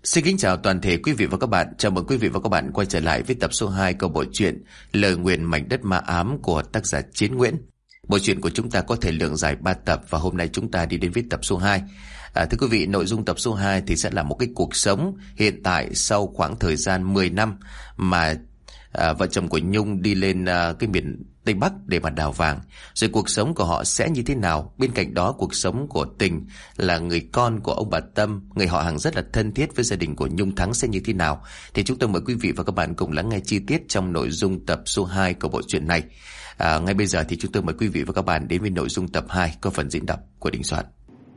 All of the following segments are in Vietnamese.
Xin kính chào toàn thể quý vị và các bạn. Chào mừng quý vị và các bạn quay trở lại với tập số 2 của bộ truyện Lời Nguyền Mảnh Đất Ma Ám của tác giả Chiến Nguyễn. Bộ truyện của chúng ta có thể lượng dài 3 tập và hôm nay chúng ta đi đến với tập số 2. Thưa quý vị, nội dung tập số 2 thì sẽ là một cái cuộc sống hiện tại sau khoảng thời gian 10 năm mà vợ chồng của Nhung đi lên cái miền Tây Bắc để mà đào vàng. Rồi cuộc sống của họ sẽ như thế nào? Bên cạnh đó cuộc sống của Tình là người con của ông bà Tâm, người họ hàng rất là thân thiết với gia đình của Nhung Thắng sẽ như thế nào? Thì chúng tôi mời quý vị và các bạn cùng lắng nghe chi tiết trong nội dung tập số 2 của bộ truyện này. Ngay bây giờ thì chúng tôi mời quý vị và các bạn đến với nội dung tập 2 có phần diễn đọc của Đình Soạn.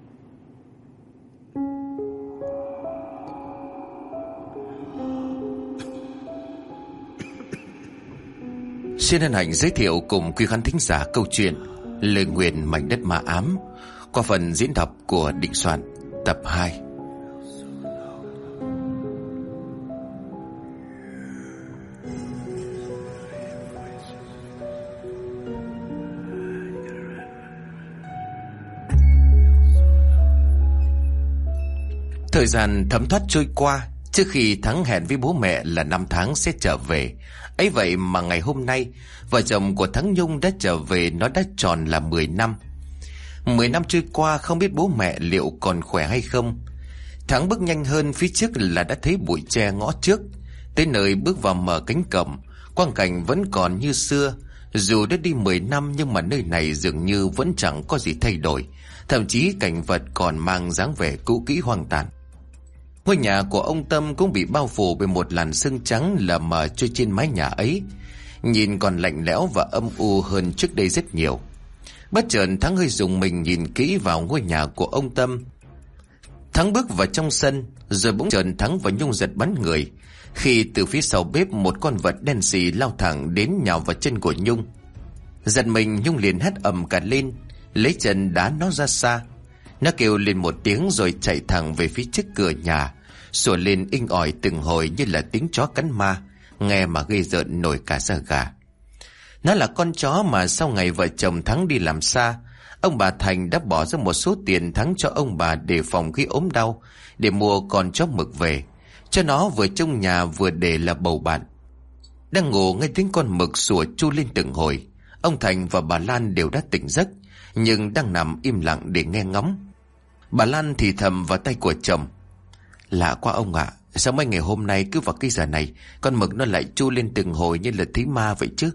Xin hân hạnh giới thiệu cùng quý khán thính giả câu chuyện Lời Nguyền Mảnh Đất Ma Ám qua phần diễn đọc của Định Soạn tập 2. Thời gian thấm thoát trôi qua. Trước khi Thắng hẹn với bố mẹ là 5 tháng sẽ trở về, ấy vậy mà ngày hôm nay vợ chồng của Thắng Nhung đã trở về. Nó đã tròn là 10 năm. 10 năm trôi qua, không biết bố mẹ liệu còn khỏe hay không. Thắng bước nhanh hơn, phía trước là đã thấy bụi tre ngõ trước. Tới nơi bước vào mở cánh cổng, quang cảnh vẫn còn như xưa. Dù đã đi 10 năm nhưng mà nơi này dường như vẫn chẳng có gì thay đổi. Thậm chí cảnh vật còn mang dáng vẻ cũ kỹ hoang tàn. Ngôi nhà của ông Tâm cũng bị bao phủ bởi một làn sương trắng lờ mờ trôi trên mái nhà ấy, nhìn còn lạnh lẽo và âm u hơn trước đây rất nhiều. Bất chợt Thắng hơi rùng mình nhìn kỹ vào ngôi nhà của ông Tâm. Thắng bước vào trong sân, rồi bỗng chợt Thắng và Nhung giật bắn người khi từ phía sau bếp một con vật đen sì lao thẳng đến nhào vào chân của Nhung. Giật mình, Nhung liền hét ầm cả lên, lấy chân đá nó ra xa. Nó kêu lên một tiếng rồi chạy thẳng về phía trước cửa nhà, sủa lên inh ỏi từng hồi như là tiếng chó cắn ma, nghe mà ghê rợn nổi cả da gà. Nó là con chó mà sau ngày vợ chồng Thắng đi làm xa, ông bà Thành đã bỏ ra một số tiền Thắng cho ông bà để phòng khi ốm đau, để mua con chó mực về, cho nó vừa trong nhà vừa để là bầu bạn. Đang ngủ nghe tiếng con mực sủa chu lên từng hồi, ông Thành và bà Lan đều đã tỉnh giấc, nhưng đang nằm im lặng để nghe ngóng. Bà Lan thì thầm vào tay của chồng: "Lạ quá ông ạ, sao mấy ngày hôm nay cứ vào cái giờ này con mực nó lại chu lên từng hồi như là thấy ma vậy chứ?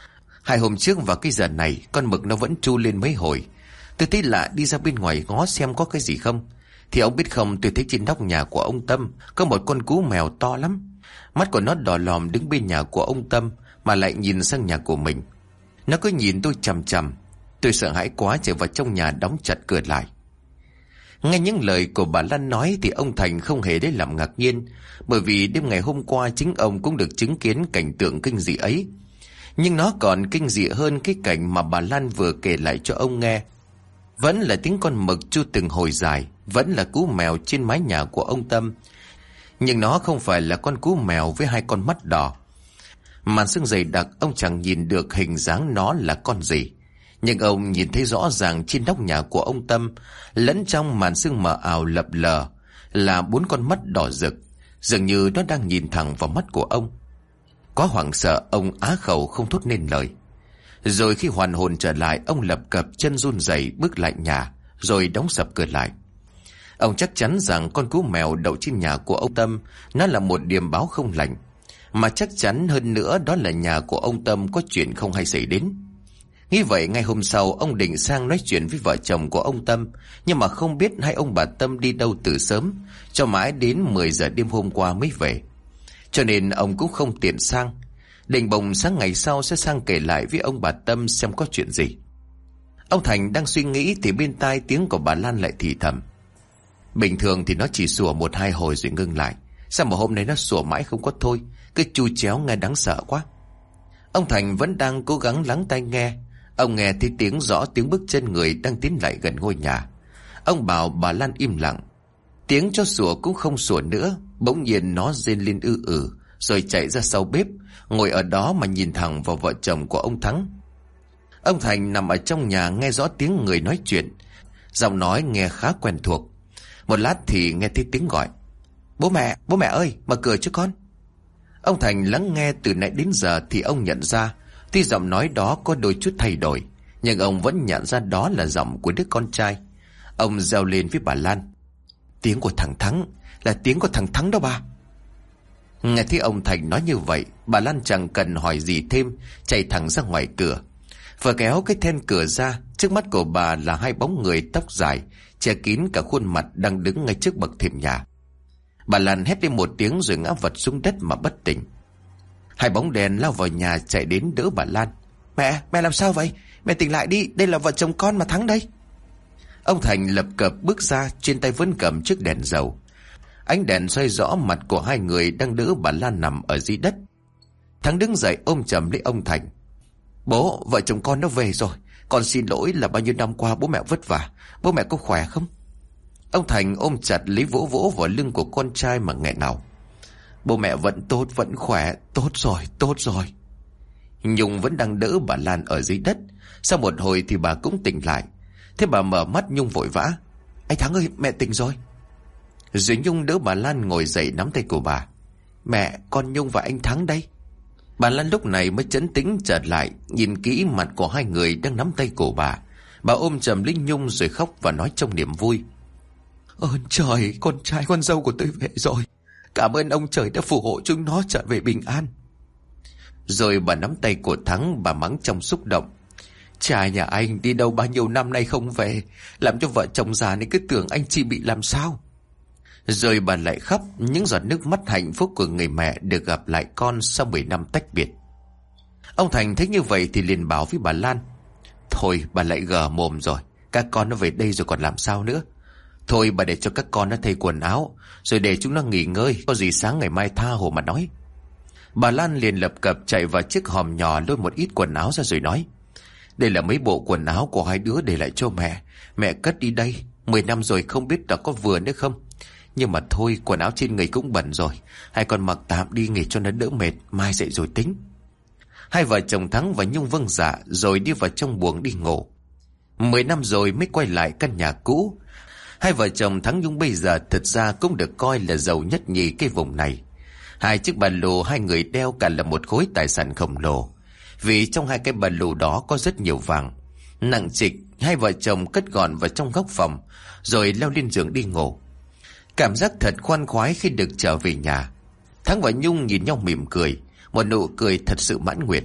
2 hôm trước vào cái giờ này con mực nó vẫn chu lên mấy hồi. Tôi thấy lạ, đi ra bên ngoài ngó xem có cái gì không. Thì ông biết không, tôi thấy trên nóc nhà của ông Tâm có một con cú mèo to lắm. Mắt của nó đỏ lòm đứng bên nhà của ông Tâm mà lại nhìn sang nhà của mình. Nó cứ nhìn tôi chằm chằm. Tôi sợ hãi quá chạy vào trong nhà đóng chặt cửa lại." Nghe những lời của bà Lan nói thì ông Thành không hề lấy làm ngạc nhiên, bởi vì đêm ngày hôm qua chính ông cũng được chứng kiến cảnh tượng kinh dị ấy. Nhưng nó còn kinh dị hơn cái cảnh mà bà Lan vừa kể lại cho ông nghe. Vẫn là tiếng con mực chu từng hồi dài, vẫn là cú mèo trên mái nhà của ông Tâm. Nhưng nó không phải là con cú mèo với 2 con mắt đỏ. Màn sương dày đặc, ông chẳng nhìn được hình dáng nó là con gì. Nhưng ông nhìn thấy rõ ràng trên nóc nhà của ông Tâm, lẫn trong màn sương mờ ảo lập lờ, là 4 con mắt đỏ rực, dường như nó đang nhìn thẳng vào mắt của ông. Quá hoảng sợ, ông á khẩu không thốt nên lời. Rồi khi hoàn hồn trở lại, ông lập cập chân run rẩy bước lại nhà, rồi đóng sập cửa lại. Ông chắc chắn rằng con cú mèo đậu trên nhà của ông Tâm, nó là một điềm báo không lành. Mà chắc chắn hơn nữa đó là nhà của ông Tâm có chuyện không hay xảy đến. Nghĩ vậy, ngay hôm sau ông định sang nói chuyện với vợ chồng của ông Tâm, nhưng mà không biết hai ông bà Tâm đi đâu từ sớm, cho mãi đến 10 giờ đêm hôm qua mới về. Cho nên ông cũng không tiện sang. Định bồng sáng ngày sau sẽ sang kể lại với ông bà Tâm xem có chuyện gì. Ông Thành đang suy nghĩ thì bên tai tiếng của bà Lan lại thì thầm: "Bình thường thì nó chỉ sủa 1-2 hồi rồi ngưng lại, sao mà hôm nay nó sủa mãi không có thôi, cứ chu chéo nghe đáng sợ quá." Ông Thành vẫn đang cố gắng lắng tai nghe. Ông nghe thấy tiếng rõ tiếng bước chân người đang tiến lại gần ngôi nhà. Ông bảo bà Lan im lặng. Tiếng chó sủa cũng không sủa nữa. Bỗng nhiên nó rên lên rồi chạy ra sau bếp, ngồi ở đó mà nhìn thẳng vào vợ chồng của ông Thắng. Ông Thành nằm ở trong nhà nghe rõ tiếng người nói chuyện. Giọng nói nghe khá quen thuộc. Một lát thì nghe thấy tiếng gọi: Bố mẹ ơi, mở cửa cho con. Ông Thành lắng nghe từ nãy đến giờ thì ông nhận ra, tuy giọng nói đó có đôi chút thay đổi, nhưng ông vẫn nhận ra đó là giọng của đứa con trai. Ông reo lên với bà Lan: Tiếng của thằng Thắng, là tiếng của thằng Thắng đó bà. Nghe thấy ông Thành nói như vậy, bà Lan chẳng cần hỏi gì thêm, chạy thẳng ra ngoài cửa. Vừa kéo cái then cửa ra, trước mắt của bà là hai bóng người tóc dài che kín cả khuôn mặt đang đứng ngay trước bậc thềm nhà. Bà Lan hét lên một tiếng rồi ngã vật xuống đất mà bất tỉnh. Hai bóng đèn lao vào nhà chạy đến đỡ bà Lan. Mẹ làm sao vậy? Mẹ tỉnh lại đi, đây là vợ chồng con mà Thắng đây. Ông Thành lập cập bước ra, trên tay vẫn cầm chiếc đèn dầu. Ánh đèn soi rõ mặt của hai người đang đỡ bà Lan nằm ở dưới đất. Thắng đứng dậy ôm chầm lấy ông Thành. Bố, vợ chồng con nó về rồi. Con xin lỗi là bao nhiêu năm qua bố mẹ vất vả. Bố mẹ có khỏe không? Ông Thành ôm chặt lấy vỗ vỗ vào lưng của con trai mà nghẹn ngào. Bố mẹ vẫn tốt, vẫn khỏe. Tốt rồi. Nhung vẫn đang đỡ bà Lan ở dưới đất. Sau một hồi thì bà cũng tỉnh lại. Thế bà mở mắt, Nhung vội vã: Anh Thắng ơi, mẹ tỉnh rồi. Rồi Nhung đỡ bà Lan ngồi dậy nắm tay của bà. Mẹ, con Nhung và anh Thắng đây. Bà Lan lúc này mới trấn tĩnh trở lại, nhìn kỹ mặt của hai người đang nắm tay của bà. Bà ôm chầm lấy Nhung rồi khóc và nói trong niềm vui: Ơn trời, con trai con dâu của tôi về rồi. Cảm ơn ông trời đã phù hộ chúng nó trở về bình an. Rồi bà nắm tay của Thắng, bà mắng trong xúc động: Trai nhà anh đi đâu bao nhiêu năm nay không về, làm cho vợ chồng già này cứ tưởng anh chị bị làm sao. Rồi bà lại khóc những giọt nước mắt hạnh phúc của người mẹ được gặp lại con sau 10 năm tách biệt. Ông Thành thấy như vậy thì liền bảo với bà Lan: Thôi bà lại gờ mồm rồi, các con nó về đây rồi còn làm sao nữa. Thôi bà để cho các con nó thay quần áo, rồi để chúng nó nghỉ ngơi, có gì sáng ngày mai tha hồ mà nói. Bà Lan liền lập cập chạy vào chiếc hòm nhỏ lôi một ít quần áo ra rồi nói: Đây là mấy bộ quần áo của hai đứa để lại cho mẹ. Mẹ cất đi đây, 10 năm rồi không biết là có vừa nữa không. Nhưng mà thôi, quần áo trên người cũng bẩn rồi, hai con mặc tạm đi nghỉ cho nó đỡ mệt, mai dậy rồi tính. Hai vợ chồng Thắng và Nhung vâng dạ rồi đi vào trong buồng đi ngủ. 10 năm rồi mới quay lại căn nhà cũ. Hai vợ chồng Thắng Nhung bây giờ thật ra cũng được coi là giàu nhất nhì cái vùng này. Hai chiếc ba lô hai người đeo cả là một khối tài sản khổng lồ, vì trong hai cái ba lô đó có rất nhiều vàng. Nặng trịch, hai vợ chồng cất gọn vào trong góc phòng rồi leo lên giường đi ngủ. Cảm giác thật khoan khoái khi được trở về nhà. Thắng và Nhung nhìn nhau mỉm cười, một nụ cười thật sự mãn nguyện.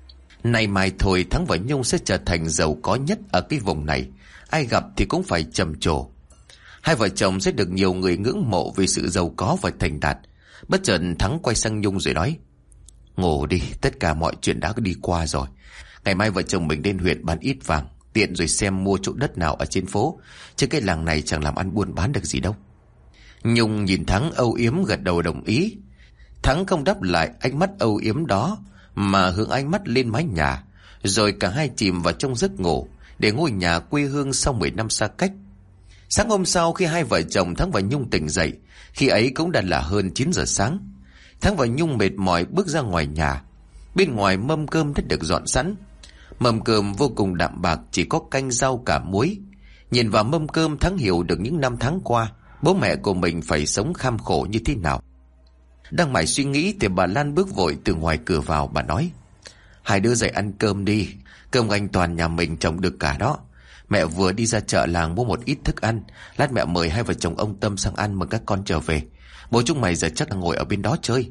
Nay mai thôi Thắng và Nhung sẽ trở thành giàu có nhất ở cái vùng này, ai gặp thì cũng phải trầm trồ. Hai vợ chồng sẽ được nhiều người ngưỡng mộ vì sự giàu có và thành đạt. Bất chợt Thắng quay sang Nhung rồi nói: Ngủ đi, tất cả mọi chuyện đã đi qua rồi. Ngày mai vợ chồng mình lên huyện bán ít vàng, tiện rồi xem mua chỗ đất nào ở trên phố, chứ cái làng này chẳng làm ăn buôn bán được gì đâu. Nhung nhìn Thắng âu yếm gật đầu đồng ý. Thắng không đáp lại ánh mắt âu yếm đó, mà hướng ánh mắt lên mái nhà. Rồi cả hai chìm vào trong giấc ngủ, để ngôi nhà quê hương sau 10 năm xa cách. Sáng hôm sau khi hai vợ chồng Thắng và Nhung tỉnh dậy, khi ấy cũng đã là hơn 9 giờ sáng. Thắng và Nhung mệt mỏi bước ra ngoài nhà. Bên ngoài mâm cơm đã được dọn sẵn. Mâm cơm vô cùng đạm bạc, chỉ có canh rau cả muối. Nhìn vào mâm cơm, Thắng hiểu được những năm tháng qua bố mẹ của mình phải sống kham khổ như thế nào. Đang mải suy nghĩ thì bà Lan bước vội từ ngoài cửa vào. Bà nói: Hai đứa dậy ăn cơm đi, cơm anh toàn nhà mình trồng được cả đó. Mẹ vừa đi ra chợ làng mua một ít thức ăn, lát mẹ mời hai vợ chồng ông Tâm sang ăn mừng các con trở về. Bố chúng mày giờ chắc là ngồi ở bên đó chơi.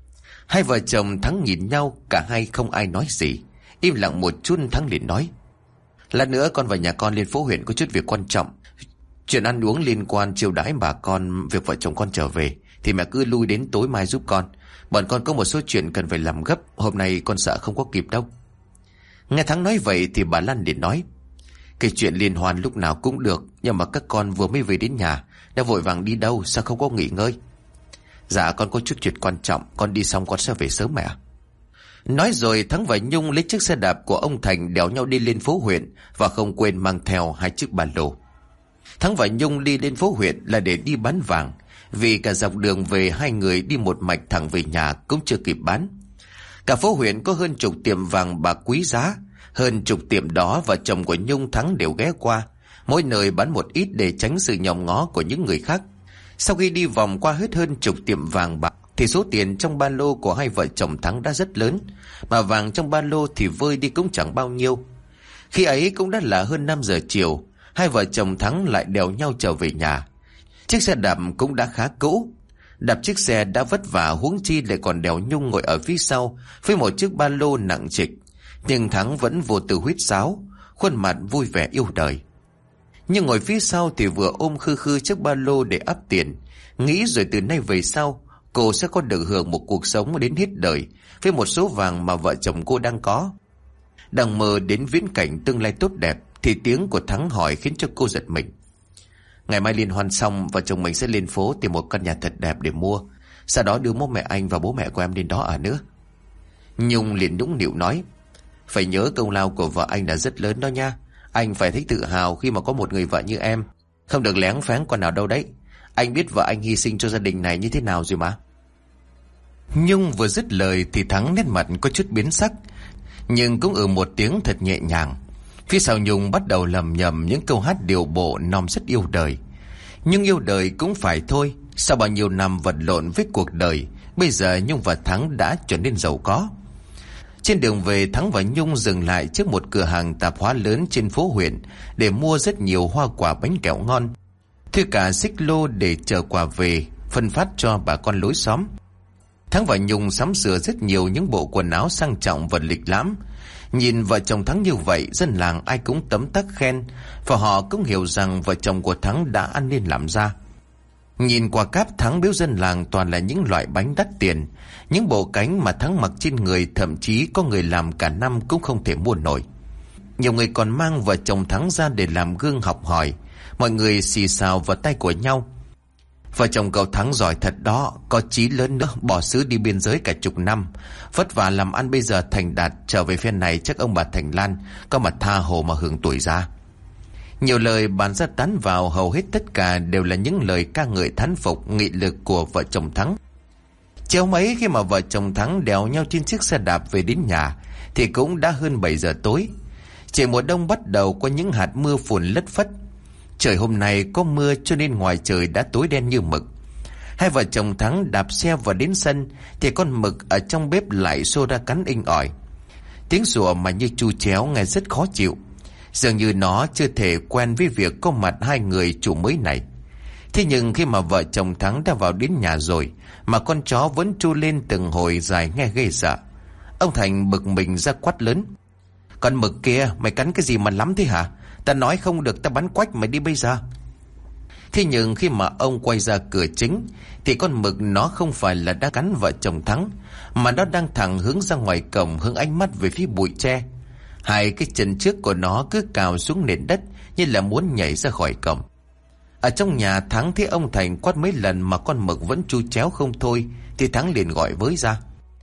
Hai vợ chồng Thắng nhìn nhau, cả hai không ai nói gì. Im lặng một chút, Thắng liền nói: Lát nữa con và nhà con lên phố huyện có chút việc quan trọng. Chuyện ăn uống liên quan chiêu đãi bà con, việc vợ chồng con trở về thì mẹ cứ lui đến tối mai giúp con. Bọn con có một số chuyện cần phải làm gấp, hôm nay con sợ không có kịp đâu. Nghe Thắng nói vậy thì bà Lan liền nói: Cái chuyện liên hoan lúc nào cũng được, nhưng mà các con vừa mới về đến nhà đã vội vàng đi đâu, sao không có nghỉ ngơi? Dạ con có chút chuyện quan trọng, con đi xong con sẽ về sớm mẹ. Nói rồi Thắng và Nhung lấy chiếc xe đạp của ông Thành đèo nhau đi lên phố huyện, và không quên mang theo hai chiếc ba lô. Thắng và Nhung đi lên phố huyện là để đi bán vàng, vì cả dọc đường về hai người đi một mạch thẳng về nhà cũng chưa kịp bán. Cả phố huyện có hơn chục tiệm vàng bạc quý giá. Hơn chục tiệm đó vợ chồng của Nhung Thắng đều ghé qua, mỗi nơi bán một ít để tránh sự nhòm ngó của những người khác. Sau khi đi vòng qua hết hơn chục tiệm vàng bạc thì số tiền trong ba lô của hai vợ chồng Thắng đã rất lớn, mà vàng trong ba lô thì vơi đi cũng chẳng bao nhiêu. Khi ấy cũng đã là hơn 5 giờ chiều, hai vợ chồng Thắng lại đèo nhau trở về nhà. Chiếc xe đạp cũng đã khá cũ, đạp chiếc xe đã vất vả, huống chi lại còn đèo Nhung ngồi ở phía sau với một chiếc ba lô nặng trịch. Nhưng Thắng vẫn vô tư huýt sáo, khuôn mặt vui vẻ yêu đời. Nhưng ngồi phía sau thì vừa ôm khư khư chiếc ba lô để ắp tiền, nghĩ rồi từ nay về sau cô sẽ có được hưởng một cuộc sống đến hết đời với một số vàng mà vợ chồng cô đang có. Đang mơ đến viễn cảnh tương lai tốt đẹp thì tiếng của Thắng hỏi khiến cho cô giật mình. Ngày mai liên hoan xong, vợ chồng mình sẽ lên phố tìm một căn nhà thật đẹp để mua, sau đó đưa bố mẹ anh và bố mẹ của em đến đó ở nữa. Nhung liền nũng nịu nói, phải nhớ công lao của vợ anh là rất lớn đó nha. Anh phải thấy tự hào khi mà có một người vợ như em, không được léng pháng con nào đâu đấy. Anh biết vợ anh hy sinh cho gia đình này như thế nào rồi mà. Nhung vừa dứt lời thì Thắng nét mặt có chút biến sắc, nhưng cũng một tiếng thật nhẹ nhàng. Phía sau Nhung bắt đầu lầm nhầm những câu hát điệu bộ non rất yêu đời. Nhưng yêu đời cũng phải thôi, sau bao nhiêu năm vật lộn với cuộc đời, bây giờ Nhung và Thắng đã trở nên giàu có. Trên đường về, Thắng và Nhung dừng lại trước một cửa hàng tạp hóa lớn trên phố huyện để mua rất nhiều hoa quả bánh kẹo ngon, thuê cả xích lô để chở quà về phân phát cho bà con lối xóm. Thắng và Nhung sắm sửa rất nhiều những bộ quần áo sang trọng và lịch lãm. Nhìn vợ chồng Thắng như vậy, dân làng ai cũng tấm tắc khen, và họ cũng hiểu rằng vợ chồng của Thắng đã ăn nên làm ra. Nhìn qua cáp Thắng biếu dân làng toàn là những loại bánh đắt tiền, những bộ cánh mà Thắng mặc trên người thậm chí có người làm cả năm cũng không thể mua nổi. Nhiều người còn mang vợ chồng Thắng ra để làm gương học hỏi, mọi người xì xào vào tay của nhau. Vợ chồng cậu Thắng giỏi thật đó, có chí lớn nữa, bỏ xứ đi biên giới cả chục năm, vất vả làm ăn bây giờ thành đạt, trở về phen này chắc ông bà Thành Lan có mà tha hồ mà hưởng tuổi già. Nhiều lời bàn ra tán vào, hầu hết tất cả đều là những lời ca ngợi thán phục nghị lực của vợ chồng Thắng. Chiều mấy khi mà vợ chồng Thắng đèo nhau trên chiếc xe đạp về đến nhà thì cũng đã hơn 7 giờ tối. Trời mùa đông bắt đầu có những hạt mưa phùn lất phất. Trời hôm nay có mưa cho nên ngoài trời đã tối đen như mực. Hai vợ chồng Thắng đạp xe vào đến sân thì con mực ở trong bếp lại xô ra cắn inh ỏi. Tiếng sủa mà như chu chéo nghe rất khó chịu, dường như nó chưa thể quen với việc có mặt hai người chủ mới này. Thế nhưng khi mà vợ chồng Thắng đã vào đến nhà rồi mà con chó vẫn tru lên từng hồi dài nghe ghê sợ. Ông Thành bực mình ra quát lớn, con mực kia, mày cắn cái gì mà lắm thế hả? Ta nói không được ta bắn quách mày đi bây giờ. Thế nhưng khi mà ông quay ra cửa chính thì con mực nó không phải là đã cắn vợ chồng Thắng, mà nó đang thẳng hướng ra ngoài cổng, hướng ánh mắt về phía bụi tre. Hai cái chân trước của nó cứ cào xuống nền đất như là muốn nhảy ra khỏi cổng. Ở trong nhà, Thắng thấy ông Thành quát mấy lần mà con mực vẫn chu chéo không thôi thì Thắng liền gọi với ra,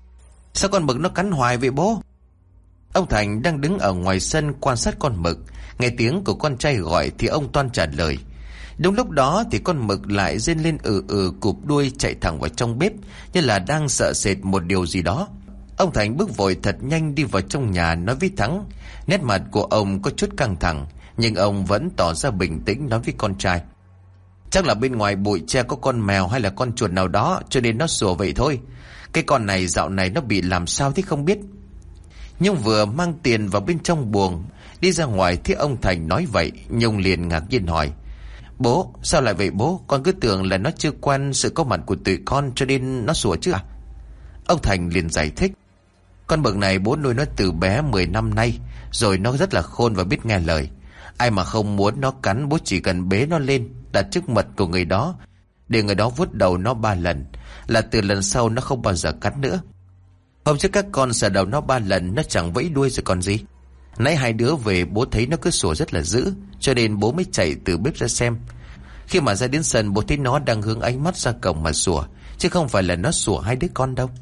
sao con mực nó cắn hoài vậy bố? Ông Thành đang đứng ở ngoài sân quan sát con mực, nghe tiếng của con trai gọi thì ông toan trả lời. Đúng lúc đó thì con mực lại rên lên cụp đuôi chạy thẳng vào trong bếp như là đang sợ sệt một điều gì đó. Ông Thành bước vội thật nhanh đi vào trong nhà nói với Thắng. Nét mặt của ông có chút căng thẳng, nhưng ông vẫn tỏ ra bình tĩnh nói với con trai, chắc là bên ngoài bụi tre có con mèo hay là con chuột nào đó cho nên nó sủa vậy thôi. Cái con này dạo này nó bị làm sao thế không biết. Nhung vừa mang tiền vào bên trong buồng đi ra ngoài thấy ông Thành nói vậy, Nhung liền ngạc nhiên hỏi, bố sao lại vậy bố? Con cứ tưởng là nó chưa quen sự có mặt của tụi con cho nên nó sủa chứ à? Ông Thành liền giải thích, con mực này bố nuôi nó từ bé 10 năm nay rồi, nó rất là khôn và biết nghe lời. Ai mà không muốn nó cắn, bố chỉ cần bế nó lên đặt trước mặt của người đó để người đó vuốt đầu nó 3 lần là từ lần sau nó không bao giờ cắn nữa. Hôm trước các con sờ đầu nó 3 lần nó chẳng vẫy đuôi rồi còn gì. Nãy hai đứa về bố thấy nó cứ sủa rất là dữ cho nên bố mới chạy từ bếp ra xem. Khi mà ra đến sân bố thấy nó đang hướng ánh mắt ra cổng mà sủa, chứ không phải là nó sủa hai đứa con đâu.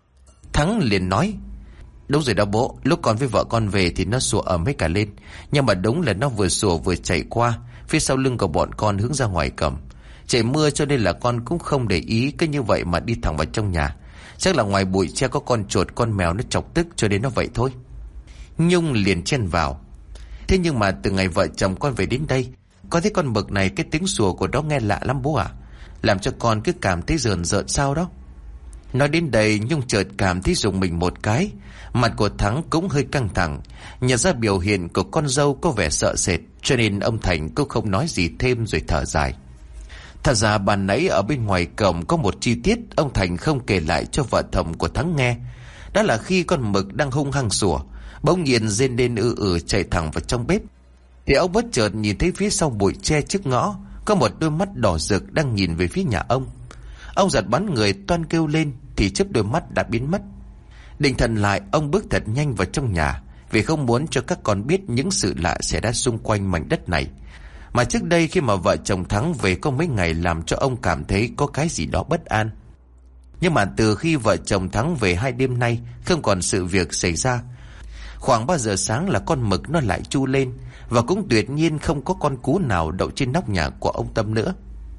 Thắng liền nói, đúng rồi đó bố, lúc con với vợ con về thì nó sủa ầm hết cả lên, nhưng mà đúng là nó vừa sủa vừa chạy qua phía sau lưng của bọn con hướng ra ngoài cổng. Trời mưa cho nên là con cũng không để ý, cứ như vậy mà đi thẳng vào trong nhà. Chắc là ngoài bụi tre có con chuột con mèo nó chọc tức cho nên nó vậy thôi. Nhung liền chen vào, thế nhưng mà từ ngày vợ chồng con về đến đây, con thấy con mực này cái tiếng sủa của nó nghe lạ lắm bố ạ. làm cho con cứ cảm thấy rờn rợn sao đó. Nói đến đây Nhung chợt cảm thấy rùng mình một cái. Mặt của Thắng cũng hơi căng thẳng. Nhận ra biểu hiện của con dâu có vẻ sợ sệt, cho nên ông Thành cũng không nói gì thêm rồi thở dài. Thật ra ban nãy ở bên ngoài cổng có một chi tiết ông Thành không kể lại cho vợ chồng của Thắng nghe. Đó là khi con mực đang hung hăng sủa, bỗng nhiên rên lên chạy thẳng vào trong bếp, thì ông bất chợt nhìn thấy phía sau bụi tre trước ngõ có một đôi mắt đỏ rực đang nhìn về phía nhà ông. Ông giật bắn người toan kêu lên thì chớp đôi mắt đã biến mất. Định thần lại, ông bước thật nhanh vào trong nhà, vì không muốn cho các con biết những sự lạ xảy ra xung quanh mảnh đất này. Mà trước đây khi mà vợ chồng Thắng về có mấy ngày làm cho ông cảm thấy có cái gì đó bất an. Nhưng mà từ khi vợ chồng Thắng về 2 đêm nay không còn sự việc xảy ra. Khoảng 3 giờ sáng là con mực nó lại chu lên, và cũng tuyệt nhiên không có con cú nào đậu trên nóc nhà của ông Tâm nữa.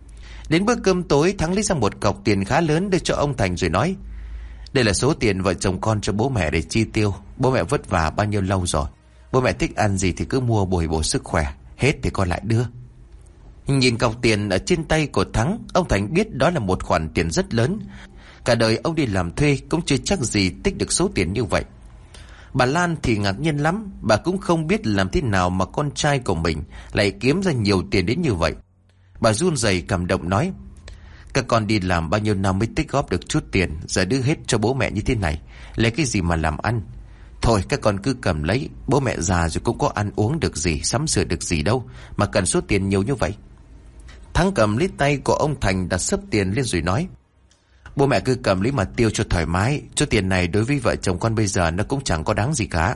Đến bữa cơm tối, Thắng lấy ra một cọc tiền khá lớn đưa cho ông Thành rồi nói: đây là số tiền vợ chồng con cho bố mẹ để chi tiêu. Bố mẹ vất vả bao nhiêu lâu rồi, bố mẹ thích ăn gì thì cứ mua bồi bổ sức khỏe, hết thì con lại đưa. Nhìn cọc tiền ở trên tay của Thắng, ông Thành biết đó là một khoản tiền rất lớn. Cả đời ông đi làm thuê cũng chưa chắc gì tích được số tiền như vậy. Bà Lan thì ngạc nhiên lắm. Bà cũng không biết làm thế nào mà con trai của mình lại kiếm ra nhiều tiền đến như vậy. Bà run rẩy cảm động nói: các con đi làm bao nhiêu năm mới tích góp được chút tiền, giờ đưa hết cho bố mẹ như thế này, lấy cái gì mà làm ăn. Thôi các con cứ cầm lấy, bố mẹ già rồi cũng có ăn uống được gì, sắm sửa được gì đâu mà cần số tiền nhiều như vậy. Thắng cầm lấy tay của ông Thành đặt xấp tiền lên rồi nói: bố mẹ cứ cầm lấy mà tiêu cho thoải mái. Số tiền này đối với vợ chồng con bây giờ nó cũng chẳng có đáng gì cả.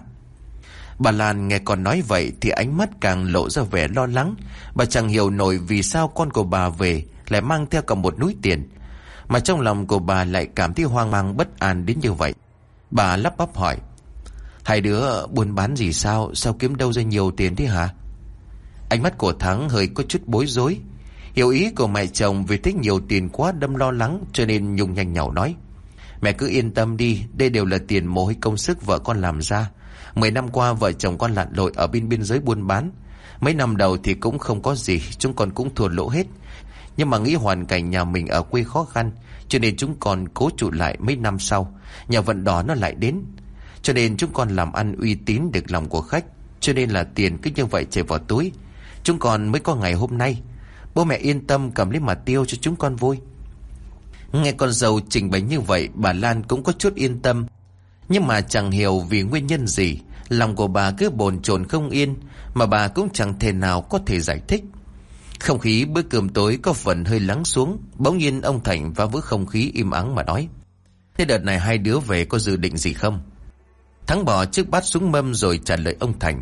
Bà Lan nghe con nói vậy thì ánh mắt càng lộ ra vẻ lo lắng. Bà chẳng hiểu nổi vì sao con của bà về lại mang theo cả một núi tiền, mà trong lòng của bà lại cảm thấy hoang mang bất an đến như vậy. Bà lắp bắp hỏi: hai đứa buôn bán gì sao kiếm đâu ra nhiều tiền thế hả? Ánh mắt của Thắng hơi có chút bối rối. Hiểu ý của mẹ chồng vì thích nhiều tiền quá đâm lo lắng, cho nên Nhung nhanh nhảu nói: mẹ cứ yên tâm đi, đây đều là tiền mồ hôi công sức vợ con làm ra. 10 năm qua vợ chồng con lặn lội ở bên biên giới buôn bán. Mấy năm đầu thì cũng không có gì, chúng con cũng thua lỗ hết. Nhưng mà nghĩ hoàn cảnh nhà mình ở quê khó khăn, cho nên chúng con cố trụ lại. Mấy năm sau nhà vận đỏ nó lại đến, cho nên chúng con làm ăn uy tín được lòng của khách, cho nên là tiền cứ như vậy chảy vào túi. Chúng con mới có ngày hôm nay. Bố mẹ yên tâm cầm lấy mà tiêu cho chúng con vui. Nghe con dâu trình bày như vậy, bà Lan cũng có chút yên tâm. Nhưng mà chẳng hiểu vì nguyên nhân gì, lòng của bà cứ bồn chồn không yên, mà bà cũng chẳng thể nào có thể giải thích. Không khí bữa cơm tối có phần hơi lắng xuống. Bỗng nhiên ông Thành phá vỡ không khí im ắng mà nói: thế đợt này hai đứa về có dự định gì không? Thắng bỏ chiếc bát xuống mâm rồi trả lời ông Thành: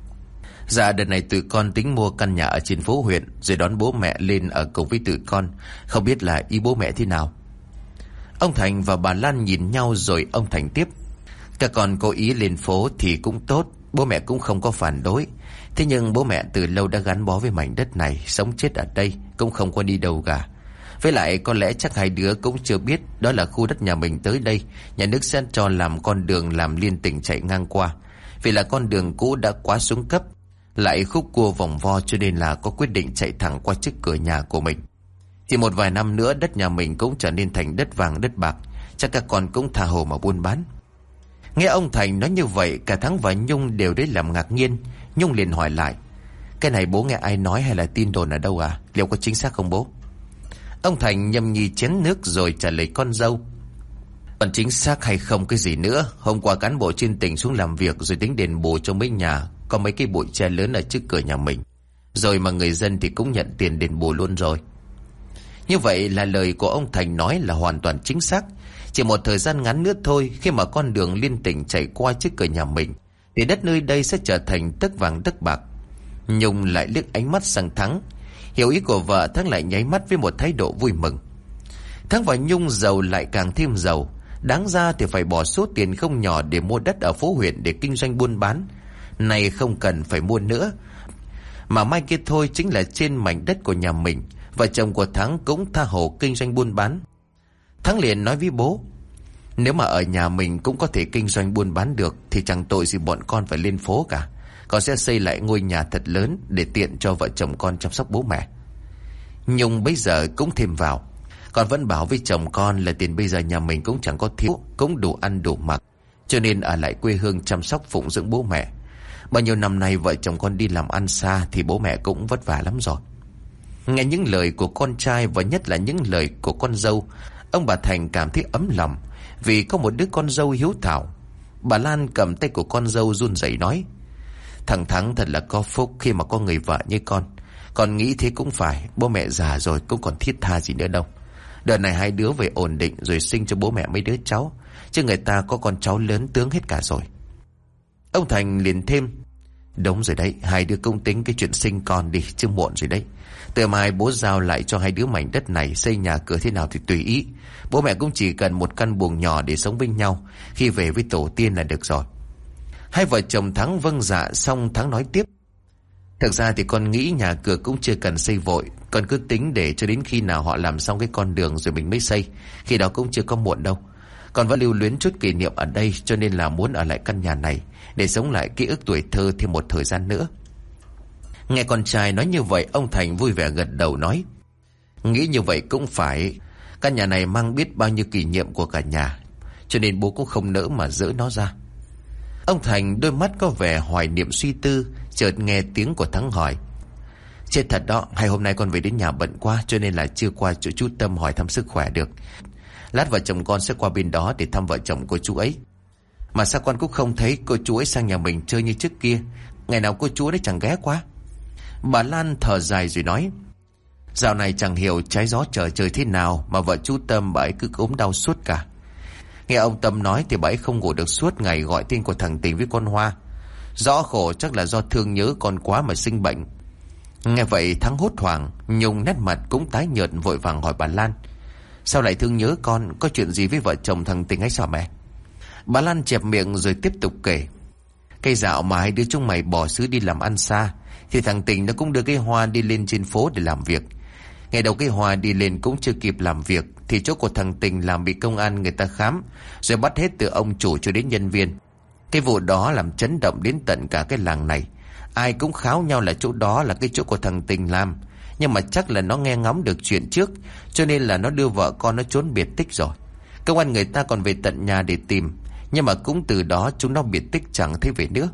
dạ đợt này tụi con tính mua căn nhà ở trên phố huyện, rồi đón bố mẹ lên ở cùng với tụi con. Không biết là ý bố mẹ thế nào? Ông Thành và bà Lan nhìn nhau rồi ông Thành tiếp: các con có ý lên phố thì cũng tốt, bố mẹ cũng không có phản đối. Thế nhưng bố mẹ từ lâu đã gắn bó với mảnh đất này, sống chết ở đây, cũng không có đi đâu cả. Với lại có lẽ chắc hai đứa cũng chưa biết đó là khu đất nhà mình tới đây nhà nước sẽ cho làm con đường làm liên tỉnh chạy ngang qua. Vì là con đường cũ đã quá xuống cấp, lại khúc cua vòng vo, cho nên là có quyết định chạy thẳng qua trước cửa nhà của mình. Thì một vài năm nữa đất nhà mình cũng trở nên thành đất vàng đất bạc, chắc các con cũng tha hồ mà buôn bán. Nghe ông Thành nói như vậy, cả Thắng và Nhung đều đấy làm ngạc nhiên. Nhung liền hỏi lại: cái này bố nghe ai nói hay là tin đồn ở đâu à? Liệu có chính xác không bố? Ông Thành nhâm nhi chén nước rồi trả lời con dâu: còn chính xác hay không cái gì nữa, hôm qua cán bộ trên tỉnh xuống làm việc rồi tính đền bù cho mấy nhà có mấy cái bụi tre lớn ở trước cửa nhà mình, rồi mà người dân thì cũng nhận tiền đền bù luôn rồi. Như vậy là lời của ông Thành nói là hoàn toàn chính xác. Chỉ một thời gian ngắn nữa thôi, khi mà con đường liên tỉnh chạy qua trước cửa nhà mình, thì đất nơi đây sẽ trở thành đất vàng đất bạc. Nhung lại liếc ánh mắt sang Thắng. Hiểu ý của vợ, Thắng lại nháy mắt với một thái độ vui mừng. Thắng và Nhung giàu lại càng thêm giàu. Đáng ra thì phải bỏ số tiền không nhỏ để mua đất ở phố huyện để kinh doanh buôn bán. Này không cần phải mua nữa, mà mai kia thôi chính là trên mảnh đất của nhà mình. Vợ chồng của Thắng cũng tha hồ kinh doanh buôn bán. Thắng liền nói với bố: nếu mà ở nhà mình cũng có thể kinh doanh buôn bán được thì chẳng tội gì bọn con phải lên phố cả. Con sẽ xây lại ngôi nhà thật lớn để tiện cho vợ chồng con chăm sóc bố mẹ. Nhung bấy giờ cũng thêm vào: Con vẫn bảo với chồng con là tiền bây giờ nhà mình cũng chẳng có thiếu, cũng đủ ăn đủ mặc, cho nên ở lại quê hương chăm sóc phụng dưỡng bố mẹ. Bao nhiêu năm nay vợ chồng con đi làm ăn xa thì bố mẹ cũng vất vả lắm rồi. Nghe những lời của con trai và nhất là những lời của con dâu, ông bà Thành cảm thấy ấm lòng vì có một đứa con dâu hiếu thảo. Bà Lan cầm tay của con dâu run rẩy nói: Thằng Thắng thật là có phúc khi mà có người vợ như con. Con nghĩ thế cũng phải, bố mẹ già rồi cũng còn thiết tha gì nữa đâu. Đợt này hai đứa về ổn định rồi sinh cho bố mẹ mấy đứa cháu, chứ người ta có con cháu lớn tướng hết cả rồi. Ông Thành liền thêm: Đúng rồi đấy, hai đứa cũng tính cái chuyện sinh con đi, chứ muộn rồi đấy. Từ mai bố giao lại cho hai đứa mảnh đất này, xây nhà cửa thế nào thì tùy ý. Bố mẹ cũng chỉ cần một căn buồng nhỏ để sống với nhau, khi về với tổ tiên là được rồi. Hai vợ chồng Thắng vâng dạ, xong Thắng nói tiếp: Thực ra thì con nghĩ nhà cửa cũng chưa cần xây vội, con cứ tính để cho đến khi nào họ làm xong cái con đường rồi mình mới xây, khi đó cũng chưa có muộn đâu. Con vẫn lưu luyến chút kỷ niệm ở đây, cho nên là muốn ở lại căn nhà này để sống lại ký ức tuổi thơ thêm một thời gian nữa. Nghe con trai nói như vậy, ông Thành vui vẻ gật đầu nói: Nghĩ như vậy cũng phải, căn nhà này mang biết bao nhiêu kỷ niệm của cả nhà, cho nên bố cũng không nỡ mà dỡ nó ra. Ông Thành đôi mắt có vẻ hoài niệm suy tư, chợt nghe tiếng của Thắng hỏi: Chết thật đó, hay hôm nay con về đến nhà bận quá, cho nên là chưa qua chỗ chú Tâm hỏi thăm sức khỏe được. Lát vợ chồng con sẽ qua bên đó để thăm vợ chồng cô chú ấy. Mà sao con cũng không thấy cô chú ấy sang nhà mình chơi như trước kia, ngày nào cô chú ấy chẳng ghé qua. Bà Lan thở dài rồi nói: Dạo này chẳng hiểu trái gió trở trời thế nào mà vợ chú Tâm bà ấy cứ ốm đau suốt cả. Nghe ông Tâm nói thì bà ấy không ngủ được suốt ngày, gọi tên của thằng Tình với con Hoa. Rõ khổ chắc là do thương nhớ con quá mà sinh bệnh. Nghe vậy Thắng hốt hoảng, Nhung nét mặt cũng tái nhợt, vội vàng hỏi bà Lan: Sao lại thương nhớ con, có chuyện gì với vợ chồng thằng Tình hay sao mẹ? Bà Lan chẹp miệng rồi tiếp tục kể: Cái dạo mà hai đứa chúng mày bỏ xứ đi làm ăn xa thì thằng Tình nó cũng đưa cái Hoa đi lên trên phố để làm việc. Ngày đầu cái Hoa đi lên cũng chưa kịp làm việc thì chỗ của thằng Tình làm bị công an người ta khám, rồi bắt hết từ ông chủ cho đến nhân viên. Cái vụ đó làm chấn động đến tận cả cái làng này. Ai cũng kháo nhau là chỗ đó là cái chỗ của thằng Tình làm, nhưng mà chắc là nó nghe ngóng được chuyện trước, cho nên là nó đưa vợ con nó trốn biệt tích rồi. Công an người ta còn về tận nhà để tìm, nhưng mà cũng từ đó chúng nó biệt tích chẳng thấy về nữa.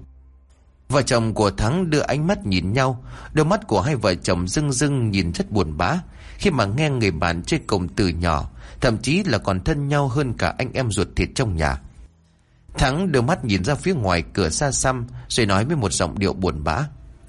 Vợ chồng của Thắng đưa ánh mắt nhìn nhau, đôi mắt của hai vợ chồng rưng rưng nhìn rất buồn bã khi mà nghe người bạn chơi cùng từ nhỏ, thậm chí là còn thân nhau hơn cả anh em ruột thịt trong nhà. Thắng đưa mắt nhìn ra phía ngoài cửa xa xăm rồi nói với một giọng điệu buồn bã: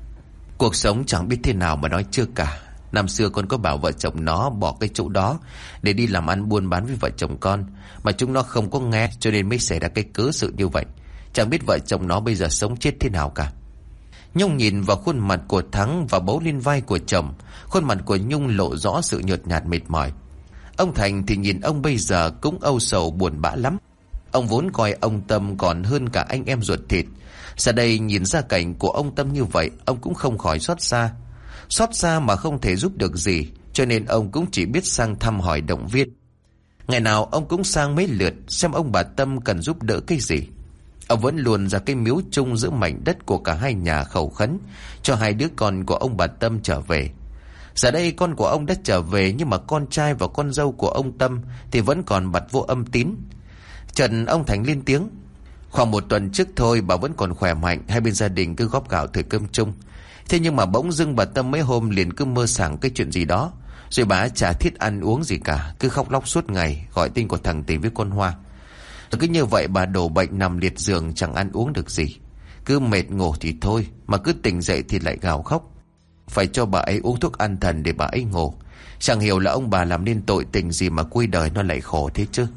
Cuộc sống chẳng biết thế nào mà nói chưa cả. Năm xưa con có bảo vợ chồng nó bỏ cái chỗ đó để đi làm ăn buôn bán với vợ chồng con, mà chúng nó không có nghe, cho nên mới xảy ra cái cớ sự như vậy. Chẳng biết vợ chồng nó bây giờ sống chết thế nào cả. Nhung nhìn vào khuôn mặt của Thắng và bấu lên vai của chồng. Khuôn mặt của Nhung lộ rõ sự nhợt nhạt mệt mỏi. Ông Thành thì nhìn ông bây giờ cũng âu sầu buồn bã lắm. Ông vốn coi ông Tâm còn hơn cả anh em ruột thịt. Giờ đây nhìn ra cảnh của ông Tâm như vậy, ông cũng không khỏi xót xa. Xót xa mà không thể giúp được gì, cho nên ông cũng chỉ biết sang thăm hỏi động viên. Ngày nào ông cũng sang mấy lượt xem ông bà Tâm cần giúp đỡ cái gì. Ông vẫn luôn ra cái miếu chung giữa mảnh đất của cả hai nhà khẩu khấn cho hai đứa con của ông bà Tâm trở về. Giờ đây con của ông đã trở về, nhưng mà con trai và con dâu của ông Tâm thì vẫn còn bặt vô âm tín. Trần ông Thành lên tiếng: Khoảng một tuần trước thôi bà vẫn còn khỏe mạnh, hai bên gia đình cứ góp gạo thời cơm chung. Thế nhưng mà bỗng dưng bà Tâm mấy hôm liền cứ mơ sảng cái chuyện gì đó, rồi bà chả thiết ăn uống gì cả, cứ khóc lóc suốt ngày, gọi tên của thằng Tình với con Hoa. Rồi cứ như vậy bà đổ bệnh nằm liệt giường, chẳng ăn uống được gì, cứ mệt ngủ thì thôi, mà cứ tỉnh dậy thì lại gào khóc. Phải cho bà ấy uống thuốc an thần để bà ấy ngủ. Chẳng hiểu là ông bà làm nên tội tình gì mà cuối đời nó lại khổ thế chứ.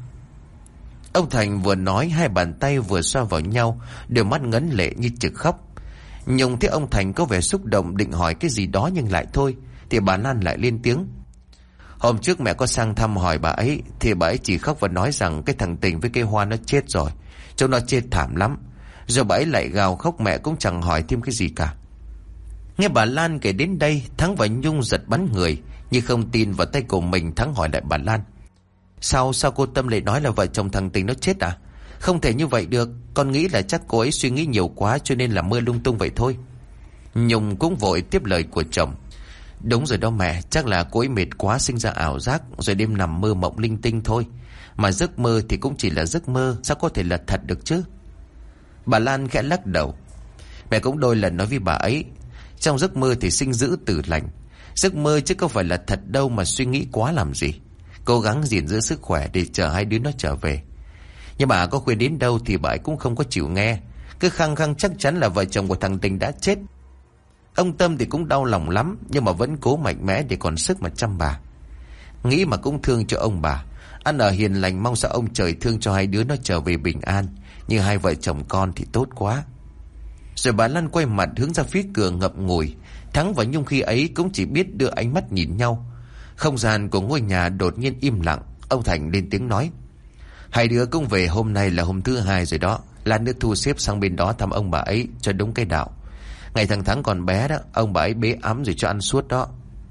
Ông Thành vừa nói, hai bàn tay vừa xoa vào nhau, đôi mắt ngấn lệ như trực khóc. Nhung thấy ông Thành có vẻ xúc động định hỏi cái gì đó nhưng lại thôi, thì bà Lan lại lên tiếng: Hôm trước mẹ có sang thăm hỏi bà ấy, thì bà ấy chỉ khóc và nói rằng cái thằng Tình với cái Hoa nó chết rồi, chúng nó chết thảm lắm. Rồi bà ấy lại gào khóc, mẹ cũng chẳng hỏi thêm cái gì cả. Nghe bà Lan kể đến đây, Thắng và Nhung giật bắn người, như không tin vào tay của mình. Thắng hỏi lại bà Lan: Sao cô Tâm lại nói là vợ chồng thằng Tình nó chết à? Không thể như vậy được, con nghĩ là chắc cô ấy suy nghĩ nhiều quá cho nên là mơ lung tung vậy thôi. Nhung cũng vội tiếp lời của chồng: Đúng rồi đó mẹ, chắc là cô ấy mệt quá sinh ra ảo giác, rồi đêm nằm mơ mộng linh tinh thôi. Mà giấc mơ thì cũng chỉ là giấc mơ, sao có thể là thật được chứ? Bà Lan khẽ lắc đầu. Mẹ cũng đôi lần nói với bà ấy, trong giấc mơ thì sinh dữ tử lành. Giấc mơ chứ không phải là thật đâu mà suy nghĩ quá làm gì. Cố gắng gìn giữ sức khỏe để chờ hai đứa nó trở về. Nhưng bà có khuyên đến đâu thì bà ấy cũng không có chịu nghe, cứ khăng khăng chắc chắn là vợ chồng của thằng Tình đã chết. Ông Tâm thì cũng đau lòng lắm, nhưng mà vẫn cố mạnh mẽ để còn sức mà chăm bà. Nghĩ mà cũng thương cho ông bà. Ăn ở hiền lành, mong sao ông trời thương cho hai đứa nó trở về bình an. Như hai vợ chồng con thì tốt quá. Rồi bà Lan quay mặt hướng ra phía cửa ngậm ngùi. Thắng và Nhung khi ấy cũng chỉ biết đưa ánh mắt nhìn nhau. Không gian của ngôi nhà đột nhiên im lặng. Ông Thành lên tiếng nói: Hai đứa cũng về, hôm nay là hôm thứ hai rồi đó. Lát nữa thu xếp sang bên đó thăm ông bà ấy cho đúng cái đạo. Ngày thằng Thắng còn bé đó, ông bà ấy bế ẵm rồi cho ăn suốt đó.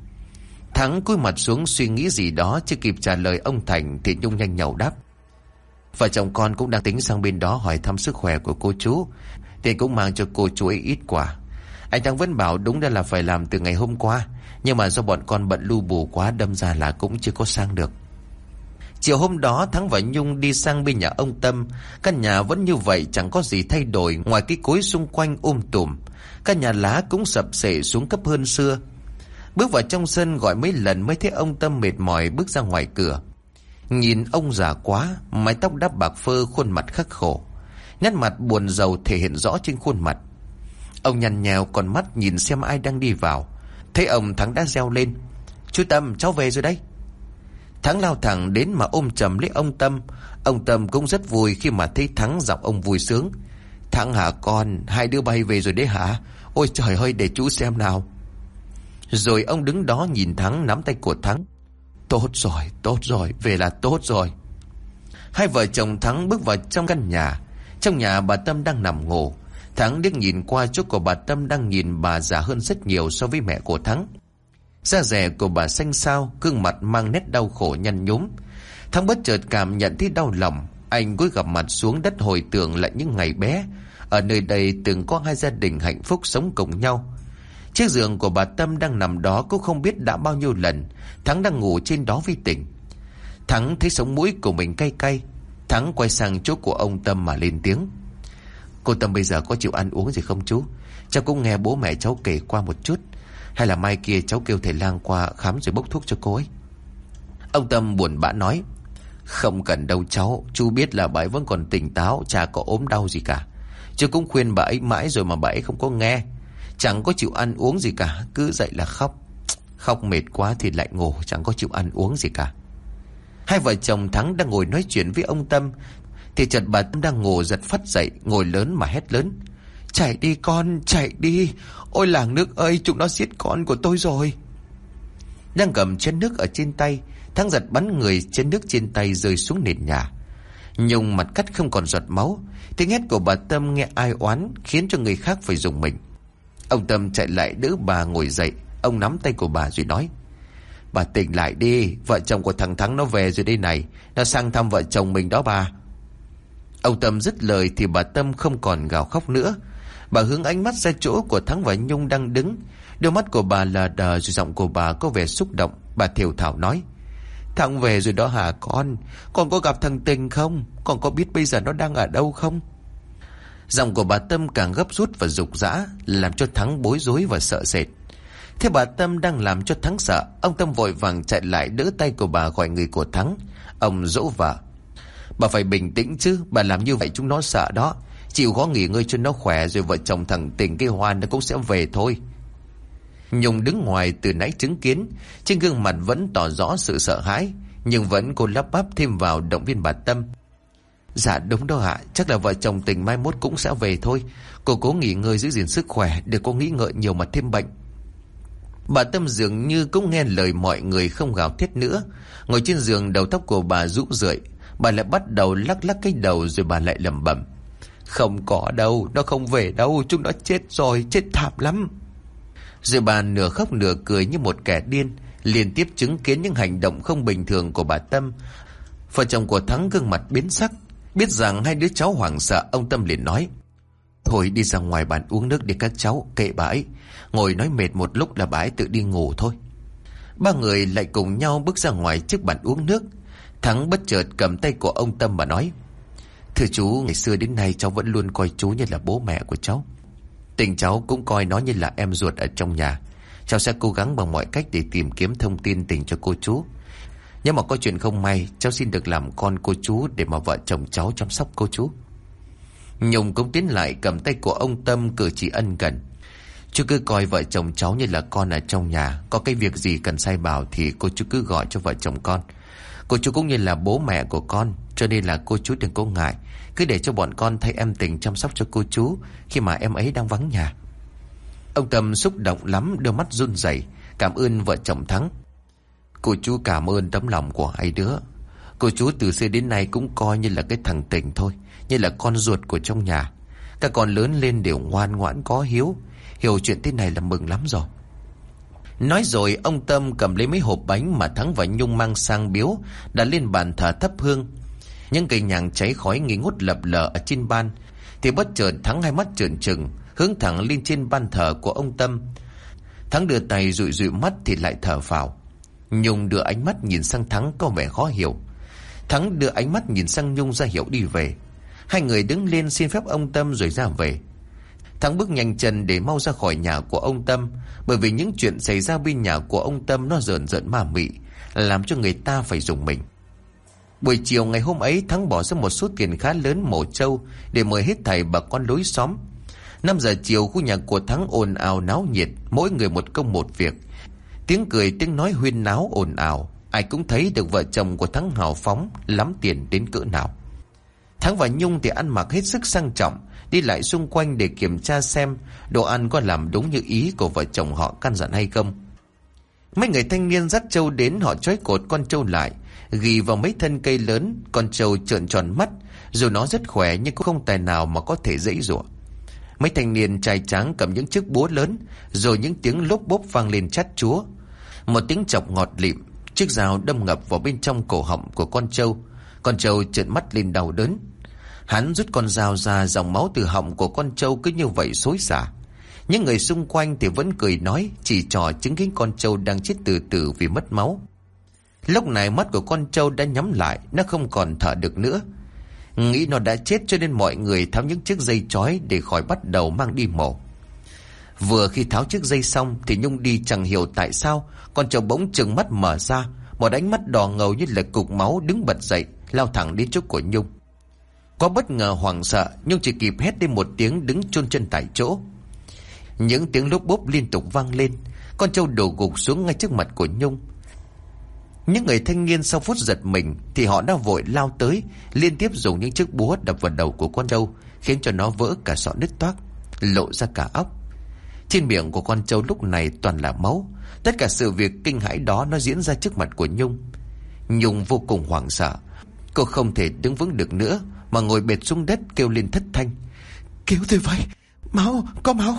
Thắng cúi mặt xuống suy nghĩ gì đó, chưa kịp trả lời ông Thành thì Nhung nhanh nhảu đáp: Vợ chồng con cũng đang tính sang bên đó hỏi thăm sức khỏe của cô chú, thì cũng mang cho cô chú ấy ít quà. Anh Thắng vẫn bảo đúng ra là phải làm từ ngày hôm qua, nhưng mà do bọn con bận lu bù quá đâm ra là cũng chưa có sang được. Chiều hôm đó Thắng và Nhung đi sang bên nhà ông Tâm. Căn nhà vẫn như vậy, chẳng có gì thay đổi ngoài cái cối xung quanh tùm. Căn nhà lá cũng sập xệ xuống cấp hơn xưa. Bước vào trong sân gọi mấy lần mới thấy ông Tâm mệt mỏi bước ra ngoài cửa. Nhìn ông già quá, mái tóc đắp bạc phơ, khuôn mặt khắc khổ, nét mặt buồn rầu thể hiện rõ trên khuôn mặt. Ông nhăn nhèo con mắt nhìn xem ai đang đi vào. Thấy ông Thắng đã reo lên: Chú Tâm, cháu về rồi đấy. Thắng lao thẳng đến mà ôm chầm lấy ông Tâm. Ông Tâm cũng rất vui khi mà thấy Thắng, giọng ông vui sướng: Thắng hả con, hai đứa bay về rồi đấy hả? Ôi trời ơi, để chú xem nào. Rồi ông đứng đó nhìn Thắng, nắm tay của Thắng: Tốt rồi, về là tốt rồi. Hai vợ chồng Thắng bước vào trong căn nhà. Trong nhà bà Tâm đang nằm ngủ. Thắng liếc nhìn qua chỗ của bà Tâm đang nhìn bà già hơn rất nhiều so với mẹ của Thắng. Da dẻ của bà xanh xao, gương mặt mang nét đau khổ nhăn nhúm. Thắng bất chợt cảm nhận thấy đau lòng. Anh cúi gằm mặt xuống đất hồi tưởng lại những ngày bé. Ở nơi đây từng có hai gia đình hạnh phúc sống cùng nhau. Chiếc giường của bà Tâm đang nằm đó cũng không biết đã bao nhiêu lần Thắng đang ngủ trên đó với Tình. Thắng thấy sống mũi của mình cay cay. Thắng quay sang chỗ của ông Tâm mà lên tiếng: Cô Tâm bây giờ có chịu ăn uống gì không chú? Cháu cũng nghe bố mẹ cháu kể qua một chút. Hay là mai kia cháu kêu thầy lang qua khám rồi bốc thuốc cho cô ấy? Ông Tâm buồn bã nói: Không cần đâu cháu, chú biết là bà ấy vẫn còn tỉnh táo, chả có ốm đau gì cả. Chú cũng khuyên bà ấy mãi rồi mà bà ấy không có nghe. Chẳng có chịu ăn uống gì cả, cứ dậy là khóc. Khóc mệt quá thì lại ngủ, chẳng có chịu ăn uống gì cả. Hai vợ chồng Thắng đang ngồi nói chuyện với ông Tâm thì chợt bà Tâm đang ngủ giật phắt dậy, ngồi lớn mà hét lớn: Chạy đi con, chạy đi. Ôi làng nước ơi, chúng nó giết con của tôi rồi. Đang cầm chén nước ở trên tay, Thắng giật bắn người, chén nước trên tay rơi xuống nền nhà. Nhung mặt cắt không còn giọt máu. Tiếng hét của bà Tâm nghe ai oán, khiến cho người khác phải rùng mình. Ông Tâm chạy lại đỡ bà ngồi dậy. Ông nắm tay của bà rồi nói: Bà tỉnh lại đi, vợ chồng của thằng Thắng nó về rồi đây này. Nó sang thăm vợ chồng mình đó bà. Ông Tâm dứt lời thì bà Tâm không còn gào khóc nữa. Bà hướng ánh mắt ra chỗ của Thắng và Nhung đang đứng. Đôi mắt của bà lờ đờ, rồi giọng của bà có vẻ xúc động. Bà thều thào nói: Thắng về rồi đó hả con? Con có gặp thằng Tình không? Con có biết bây giờ nó đang ở đâu không? Giọng của bà Tâm càng gấp rút và rục rã, làm cho Thắng bối rối và sợ sệt. Thế bà Tâm đang làm cho Thắng sợ. Ông Tâm vội vàng chạy lại đỡ tay của bà gọi người của Thắng. Ông dỗ vợ: Bà phải bình tĩnh chứ, bà làm như vậy chúng nó sợ đó. Chịu khó nghỉ ngơi cho nó khỏe, rồi vợ chồng thằng Tình cái Hoan nó cũng sẽ về thôi. Nhung đứng ngoài từ nãy chứng kiến, trên gương mặt vẫn tỏ rõ sự sợ hãi, nhưng vẫn cô lắp bắp thêm vào động viên bà Tâm: Dạ đúng đó ạ, chắc là vợ chồng Tình mai mốt cũng sẽ về thôi. Cô cố nghỉ ngơi giữ gìn sức khỏe, đừng có nghĩ ngợi nhiều mà thêm bệnh. Bà Tâm dường như cũng nghe lời mọi người, không gào thét nữa. Ngồi trên giường, đầu tóc của bà rũ rượi. Bà lại bắt đầu lắc lắc cái đầu, rồi bà lại lẩm bẩm: Không có đâu, nó không về đâu, chúng nó chết rồi, chết thảm lắm. Rồi bà nửa khóc nửa cười như một kẻ điên, liên tiếp chứng kiến những hành động không bình thường của bà Tâm. Vợ chồng của Thắng gương mặt biến sắc. Biết rằng hai đứa cháu hoảng sợ, ông Tâm liền nói: Thôi đi ra ngoài bàn uống nước đi các cháu, kệ bà ấy. Ngồi nói mệt một lúc là bà ấy tự đi ngủ thôi. Ba người lại cùng nhau bước ra ngoài trước bàn uống nước. Thắng bất chợt cầm tay của ông Tâm mà nói: Thưa chú, ngày xưa đến nay cháu vẫn luôn coi chú như là bố mẹ của cháu. Tình cháu cũng coi nó như là em ruột ở trong nhà. Cháu sẽ cố gắng bằng mọi cách để tìm kiếm thông tin tình cho cô chú. Nhưng mà có chuyện không may, cháu xin được làm con cô chú để mà vợ chồng cháu chăm sóc cô chú. Nhung cũng tiến lại cầm tay của ông Tâm, cử chỉ ân cần: Chú cứ coi vợ chồng cháu như là con ở trong nhà. Có cái việc gì cần sai bảo thì cô chú cứ gọi cho vợ chồng con. Cô chú cũng như là bố mẹ của con, cho nên là cô chú đừng có ngại. Cứ để cho bọn con thay em Tình chăm sóc cho cô chú khi mà em ấy đang vắng nhà. Ông Tâm xúc động lắm, đôi mắt run rẩy cảm ơn vợ chồng Thắng. Cô chú cảm ơn tấm lòng của hai đứa. Cô chú từ xưa đến nay cũng coi như là cái thằng Tình thôi, như là con ruột của trong nhà. Các con lớn lên đều ngoan ngoãn có hiếu. Hiểu chuyện thế này là mừng lắm rồi. Nói rồi ông Tâm cầm lấy mấy hộp bánh mà Thắng và Nhung mang sang biếu, đặt lên bàn thờ thắp hương. Những cây nhang cháy khói nghi ngút lập lờ ở trên ban. Thì bất chợt Thắng hai mắt trợn trừng hướng thẳng lên trên ban thờ của ông Tâm. Thắng đưa tay dụi dụi mắt thì lại thở phào. Nhung đưa ánh mắt nhìn sang Thắng có vẻ khó hiểu. Thắng đưa ánh mắt nhìn sang Nhung ra hiệu đi về. Hai người đứng lên xin phép ông Tâm rồi ra về. Thắng bước nhanh chân để mau ra khỏi nhà của ông Tâm, bởi vì những chuyện xảy ra bên nhà của ông Tâm nó rợn rợn ma mị, làm cho người ta phải rùng mình. Buổi chiều ngày hôm ấy, Thắng bỏ ra một số tiền khá lớn mổ trâu để mời hết thảy bà con lối xóm. 5 giờ chiều, khu nhà của Thắng ồn ào náo nhiệt, mỗi người một công một việc. Tiếng cười tiếng nói huyên náo ồn ào, ai cũng thấy được vợ chồng của Thắng hào phóng lắm tiền đến cỡ nào. Thắng và Nhung thì ăn mặc hết sức sang trọng, đi lại xung quanh để kiểm tra xem đồ ăn có làm đúng như ý của vợ chồng họ căn dặn hay không. Mấy người thanh niên dắt trâu đến, họ trói cột con trâu lại, ghi vào mấy thân cây lớn. Con trâu trợn tròn mắt, dù nó rất khỏe nhưng cũng không tài nào mà có thể giãy giụa. Mấy thanh niên trai tráng cầm những chiếc búa lớn, rồi những tiếng lốp bốp vang lên chát chúa. Một tiếng chọc ngọt lịm, chiếc dao đâm ngập vào bên trong cổ họng của con trâu. Con trâu trợn mắt lên đau đớn. Hắn rút con dao ra, dòng máu từ họng của con trâu cứ như vậy xối xả. Những người xung quanh thì vẫn cười nói, chỉ trò chứng kiến con trâu đang chết từ từ vì mất máu. Lúc này mắt của con trâu đã nhắm lại, nó không còn thở được nữa. Nghĩ nó đã chết cho nên mọi người tháo những chiếc dây trói để khỏi bắt đầu mang đi mổ. Vừa khi tháo chiếc dây xong thì Nhung đi chẳng hiểu tại sao con trâu bỗng trừng mắt mở ra, một ánh mắt đỏ ngầu như là cục máu, đứng bật dậy lao thẳng đến chỗ của Nhung. Có bất ngờ hoảng sợ, Nhung chỉ kịp hét lên một tiếng, đứng chôn chân tại chỗ. Những tiếng lốp bốp liên tục vang lên, con trâu đổ gục xuống ngay trước mặt của Nhung. Những người thanh niên sau phút giật mình thì họ đã vội lao tới, liên tiếp dùng những chiếc búa đập vào đầu của con trâu, khiến cho nó vỡ cả sọ nứt toác, lộ ra cả óc. Trên miệng của con trâu lúc này toàn là máu. Tất cả sự việc kinh hãi đó nó diễn ra trước mặt của Nhung. Nhung vô cùng hoảng sợ, cô không thể đứng vững được nữa mà ngồi bệt xuống đất kêu lên thất thanh: Cứu tôi với, máu, có máu.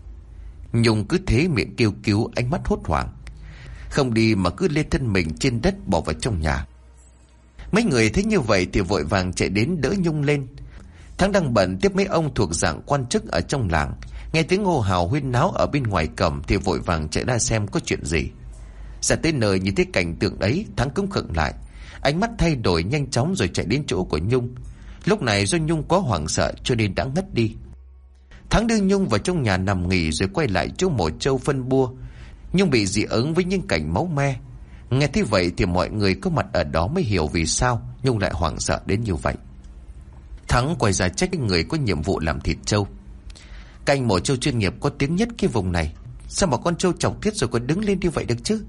Nhung cứ thế miệng kêu cứu, ánh mắt hốt hoảng, không đi mà cứ lê thân mình trên đất bỏ vào trong nhà. Mấy người thấy như vậy thì vội vàng chạy đến đỡ Nhung lên. Thắng đang bận tiếp mấy ông thuộc dạng quan chức ở trong làng, nghe tiếng hô hào huyên náo ở bên ngoài cổng thì vội vàng chạy ra xem có chuyện gì. Ra tới nơi nhìn thấy cảnh tượng ấy, Thắng cũng khựng lại, ánh mắt thay đổi nhanh chóng rồi chạy đến chỗ của Nhung. Lúc này do Nhung quá hoảng sợ cho nên đã ngất đi. Thắng đưa Nhung vào trong nhà nằm nghỉ rồi quay lại chỗ mổ trâu phân bua. Nhung bị dị ứng với những cảnh máu me. Nghe thế vậy thì mọi người có mặt ở đó mới hiểu vì sao Nhung lại hoảng sợ đến như vậy. Thắng quay ra trách người có nhiệm vụ làm thịt trâu: Canh mổ trâu chuyên nghiệp có tiếng nhất cái vùng này, sao mà con trâu chọc tiết rồi còn đứng lên như vậy được chứ?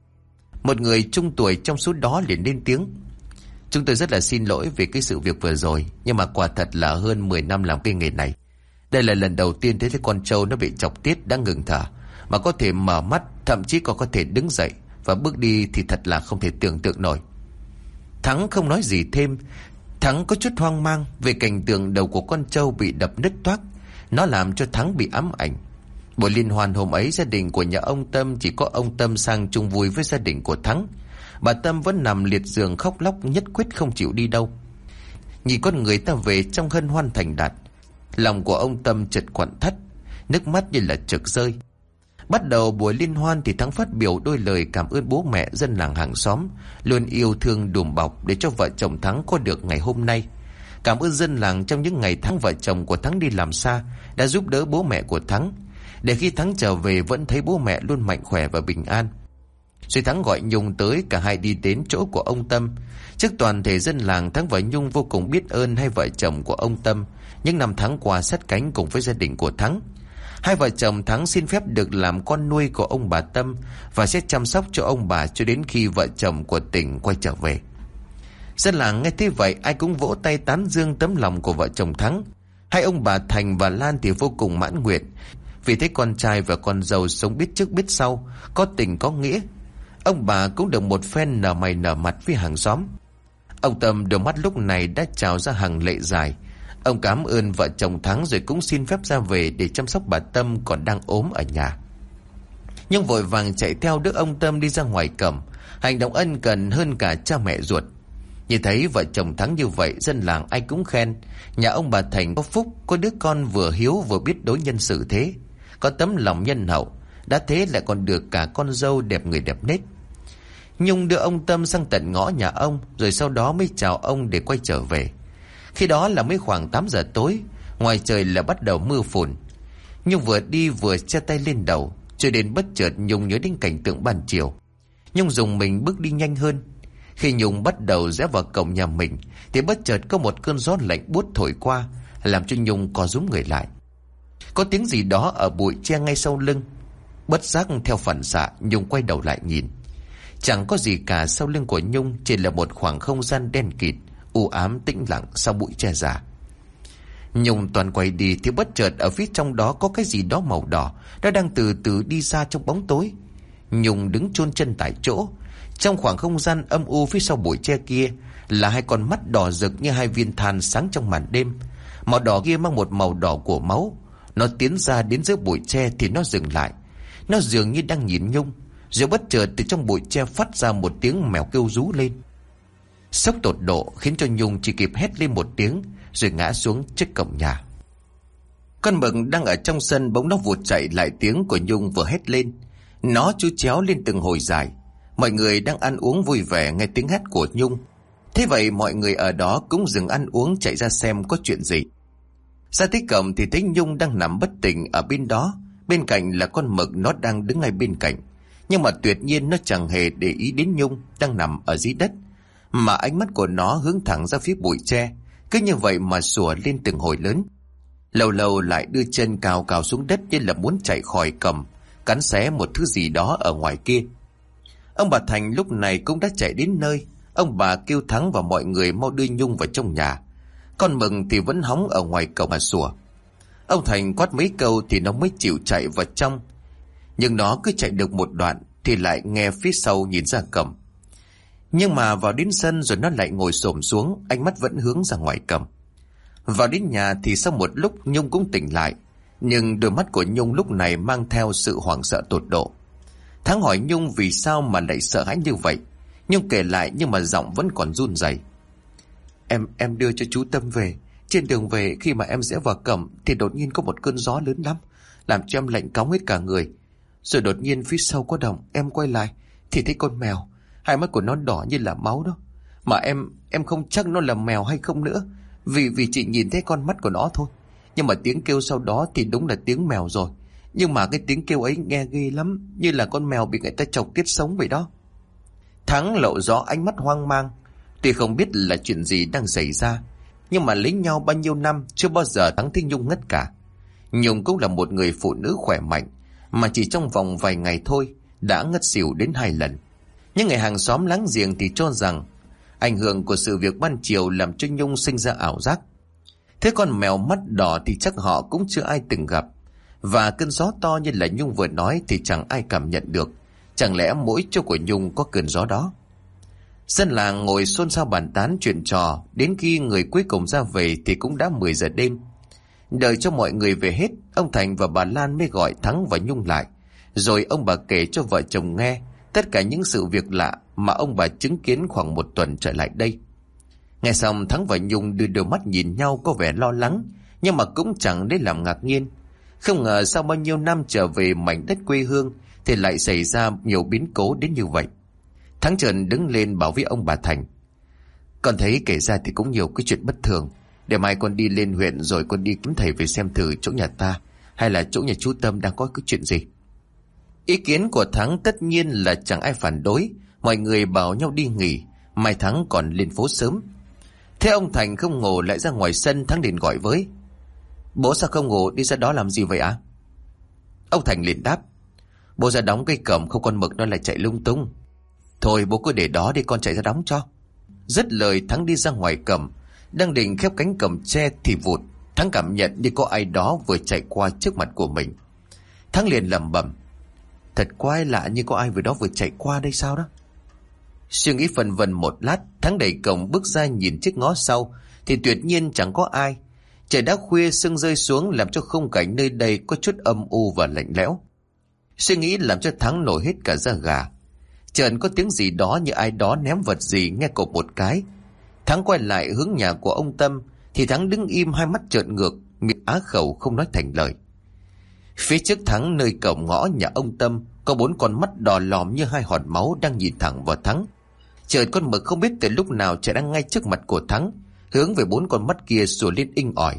Một người trung tuổi trong số đó liền lên tiếng: Chúng tôi rất là xin lỗi vì cái sự việc vừa rồi, nhưng mà quả thật là hơn 10 năm làm cái nghề này, đây là lần đầu tiên thấy con trâu nó bị chọc tiết đã ngừng thở, mà có thể mở mắt, thậm chí còn có thể đứng dậy và bước đi thì thật là không thể tưởng tượng nổi. Thắng không nói gì thêm. Thắng có chút hoang mang về cảnh tượng đầu của con trâu bị đập nứt toác. Nó làm cho Thắng bị ám ảnh. Buổi liên hoan hôm ấy, gia đình của nhà ông Tâm chỉ có ông Tâm sang chung vui với gia đình của Thắng. Bà Tâm vẫn nằm liệt giường khóc lóc, nhất quyết không chịu đi đâu. Nhìn con người ta về trong hân hoan thành đạt, Lòng của ông Tâm chợt quặn thắt, nước mắt như là trực rơi. Bắt đầu buổi liên hoan thì Thắng phát biểu đôi lời cảm ơn bố mẹ, dân làng hàng xóm luôn yêu thương đùm bọc để cho vợ chồng Thắng có được ngày hôm nay. Cảm ơn dân làng trong những ngày tháng vợ chồng của Thắng đi làm xa đã giúp đỡ bố mẹ của Thắng, để khi Thắng trở về vẫn thấy bố mẹ luôn mạnh khỏe và bình an. Rồi Thắng gọi Nhung tới, cả hai đi đến chỗ của ông Tâm. Trước toàn thể dân làng, Thắng và Nhung vô cùng biết ơn hai vợ chồng của ông Tâm những năm tháng qua sát cánh cùng với gia đình của Thắng. Hai vợ chồng Thắng xin phép được làm con nuôi của ông bà Tâm và sẽ chăm sóc cho ông bà cho đến khi vợ chồng của Tỉnh quay trở về. Dân làng nghe thế vậy ai cũng vỗ tay tán dương tấm lòng của vợ chồng Thắng. Hai ông bà Thành và Lan thì vô cùng mãn nguyện vì thấy con trai và con dâu sống biết trước biết sau, có tình có nghĩa. Ông bà cũng được một phen nở mày nở mặt với hàng xóm. Ông Tâm đôi mắt lúc này đã trào ra hàng lệ dài. Ông cảm ơn vợ chồng Thắng rồi cũng xin phép ra về để chăm sóc bà Tâm còn đang ốm ở nhà. Nhưng vội vàng chạy theo đứa ông Tâm đi ra ngoài cổng, hành động ân cần hơn cả cha mẹ ruột. Nhìn thấy vợ chồng Thắng như vậy, dân làng ai cũng khen nhà ông bà Thành có phúc, có đứa con vừa hiếu vừa biết đối nhân xử thế, có tấm lòng nhân hậu, đã thế lại còn được cả con dâu đẹp người đẹp nết. Nhung đưa ông Tâm sang tận ngõ nhà ông, rồi sau đó mới chào ông để quay trở về. Khi đó là mới khoảng 8 giờ tối, ngoài trời là bắt đầu mưa phùn. Nhung vừa đi vừa che tay lên đầu, cho đến bất chợt Nhung nhớ đến cảnh tượng ban chiều. Nhung dùng mình bước đi nhanh hơn. Khi Nhung bắt đầu rẽ vào cổng nhà mình thì bất chợt có một cơn gió lạnh buốt thổi qua, làm cho Nhung co rúm người lại. Có tiếng gì đó ở bụi tre ngay sau lưng. Bất giác theo phản xạ, Nhung quay đầu lại nhìn. Chẳng có gì cả, sau lưng của Nhung chỉ là một khoảng không gian đen kịt, u ám tĩnh lặng sau bụi tre già. Nhung toàn quay đi thì bất chợt ở phía trong đó có cái gì đó màu đỏ, nó đang từ từ đi ra trong bóng tối. Nhung đứng chôn chân tại chỗ. Trong khoảng không gian âm u phía sau bụi tre kia là hai con mắt đỏ rực như hai viên than sáng trong màn đêm. Màu đỏ kia mang một màu đỏ của máu. Nó tiến ra đến giữa bụi tre thì nó dừng lại. Nó dường như đang nhìn Nhung. Rồi bất chợt từ trong bụi tre phát ra một tiếng mèo kêu rú lên. Sốc tột độ khiến cho Nhung chỉ kịp hét lên một tiếng rồi ngã xuống trước cổng nhà. Con mực đang ở trong sân bỗng nó vụt chạy lại tiếng của Nhung vừa hét lên. Nó chú chéo lên từng hồi dài. Mọi người đang ăn uống vui vẻ nghe tiếng hét của Nhung. Thế vậy mọi người ở đó cũng dừng ăn uống chạy ra xem có chuyện gì. Ra tới cổng thì thấy Nhung đang nằm bất tỉnh ở bên đó. Bên cạnh là con mực, nó đang đứng ngay bên cạnh. Nhưng mà tuyệt nhiên nó chẳng hề để ý đến Nhung đang nằm ở dưới đất, mà ánh mắt của nó hướng thẳng ra phía bụi tre, cứ như vậy mà sủa lên từng hồi lớn. Lâu lâu lại đưa chân cào cào xuống đất như là muốn chạy khỏi cổng, cắn xé một thứ gì đó ở ngoài kia. Ông bà Thành lúc này cũng đã chạy đến nơi. Ông bà kêu Thắng và mọi người mau đưa Nhung vào trong nhà. Con mực thì vẫn hóng ở ngoài cổng mà sủa. Ông Thành quát mấy câu thì nó mới chịu chạy vào trong. Nhưng nó cứ chạy được một đoạn thì lại nghe phía sau nhìn ra cổng. Nhưng mà vào đến sân rồi nó lại ngồi xổm xuống, ánh mắt vẫn hướng ra ngoài cổng. Vào đến nhà thì sau một lúc Nhung cũng tỉnh lại, nhưng đôi mắt của Nhung lúc này mang theo sự hoảng sợ tột độ. Thắng hỏi Nhung vì sao mà lại sợ hãi như vậy. Nhung kể lại nhưng mà giọng vẫn còn run rẩy. Em đưa cho chú Tâm về. Trên đường về khi mà em rẽ vào cổng thì đột nhiên có một cơn gió lớn lắm, làm cho em lạnh cóng hết cả người. Rồi đột nhiên phía sau có động, em quay lại thì thấy con mèo, hai mắt của nó đỏ như là máu đó. Mà em không chắc nó là mèo hay không nữa, vì chị nhìn thấy con mắt của nó thôi. Nhưng mà tiếng kêu sau đó thì đúng là tiếng mèo rồi. Nhưng mà cái tiếng kêu ấy nghe ghê lắm, như là con mèo bị người ta chọc tiết sống vậy đó. Thắng lộ rõ ánh mắt hoang mang. Tuy không biết là chuyện gì đang xảy ra, nhưng mà lấy nhau bao nhiêu năm chưa bao giờ Thắng thấy Nhung ngất cả. Nhung cũng là một người phụ nữ khỏe mạnh, mà chỉ trong vòng vài ngày thôi đã ngất xỉu đến 2 lần. Những người hàng xóm láng giềng thì cho rằng ảnh hưởng của sự việc ban chiều làm cho Nhung sinh ra ảo giác. Thế con mèo mắt đỏ thì chắc họ cũng chưa ai từng gặp. Và cơn gió to như là Nhung vừa nói thì chẳng ai cảm nhận được. Chẳng lẽ mỗi chỗ của Nhung có cơn gió đó? Dân làng ngồi xôn xao bàn tán chuyện trò. Đến khi người cuối cùng ra về thì cũng đã 10 giờ đêm. Đợi cho mọi người về hết, ông Thành và bà Lan mới gọi Thắng và Nhung lại. Rồi ông bà kể cho vợ chồng nghe tất cả những sự việc lạ mà ông bà chứng kiến khoảng 1 tuần trở lại đây. Nghe xong, Thắng và Nhung đưa đôi mắt nhìn nhau có vẻ lo lắng, nhưng mà cũng chẳng để làm ngạc nhiên. Không ngờ sau bao nhiêu năm trở về mảnh đất quê hương thì lại xảy ra nhiều biến cố đến như vậy. Thắng chợt đứng lên bảo với ông bà Thành: "Con thấy kể ra thì cũng nhiều cái chuyện bất thường. Để mai con đi lên huyện rồi con đi kiếm thầy về xem thử chỗ nhà ta hay là chỗ nhà chú Tâm đang có cái chuyện gì." Ý kiến của Thắng tất nhiên là chẳng ai phản đối. Mọi người bảo nhau đi nghỉ, mai Thắng còn lên phố sớm. Thế ông Thành không ngủ lại ra ngoài sân. Thắng liền gọi với: "Bố sao không ngủ, đi ra đó làm gì vậy ạ?" Ông Thành liền đáp: "Bố ra đóng cây cổng, không con mực nó lại chạy lung tung." "Thôi bố cứ để đó đi, con chạy ra đóng cho." Dứt lời Thắng đi ra ngoài cổng. Đang định khép cánh cổng tre thì vụt, Thắng cảm nhận như có ai đó vừa chạy qua trước mặt của mình. Thắng liền lẩm bẩm: "Thật quái lạ, như có ai vừa đó vừa chạy qua đây sao đó." Suy nghĩ phân vân một lát, Thắng đẩy cổng bước ra nhìn chiếc ngõ sau thì tuyệt nhiên chẳng có ai. Trời đã khuya, sương rơi xuống làm cho khung cảnh nơi đây có chút âm u và lạnh lẽo. Suy nghĩ làm cho Thắng nổi hết cả da gà. Chợt có tiếng gì đó như ai đó ném vật gì, nghe cộp một cái. Thắng quay lại hướng nhà của ông Tâm thì Thắng đứng im, hai mắt trợn ngược, miệng á khẩu không nói thành lời. Phía trước Thắng, nơi cổng ngõ nhà ông Tâm, có 4 con mắt đỏ lòm như hai hòn máu đang nhìn thẳng vào Thắng. Trời, con mực không biết từ lúc nào chạy đang ngay trước mặt của Thắng, hướng về 4 con mắt kia sủa lên inh ỏi.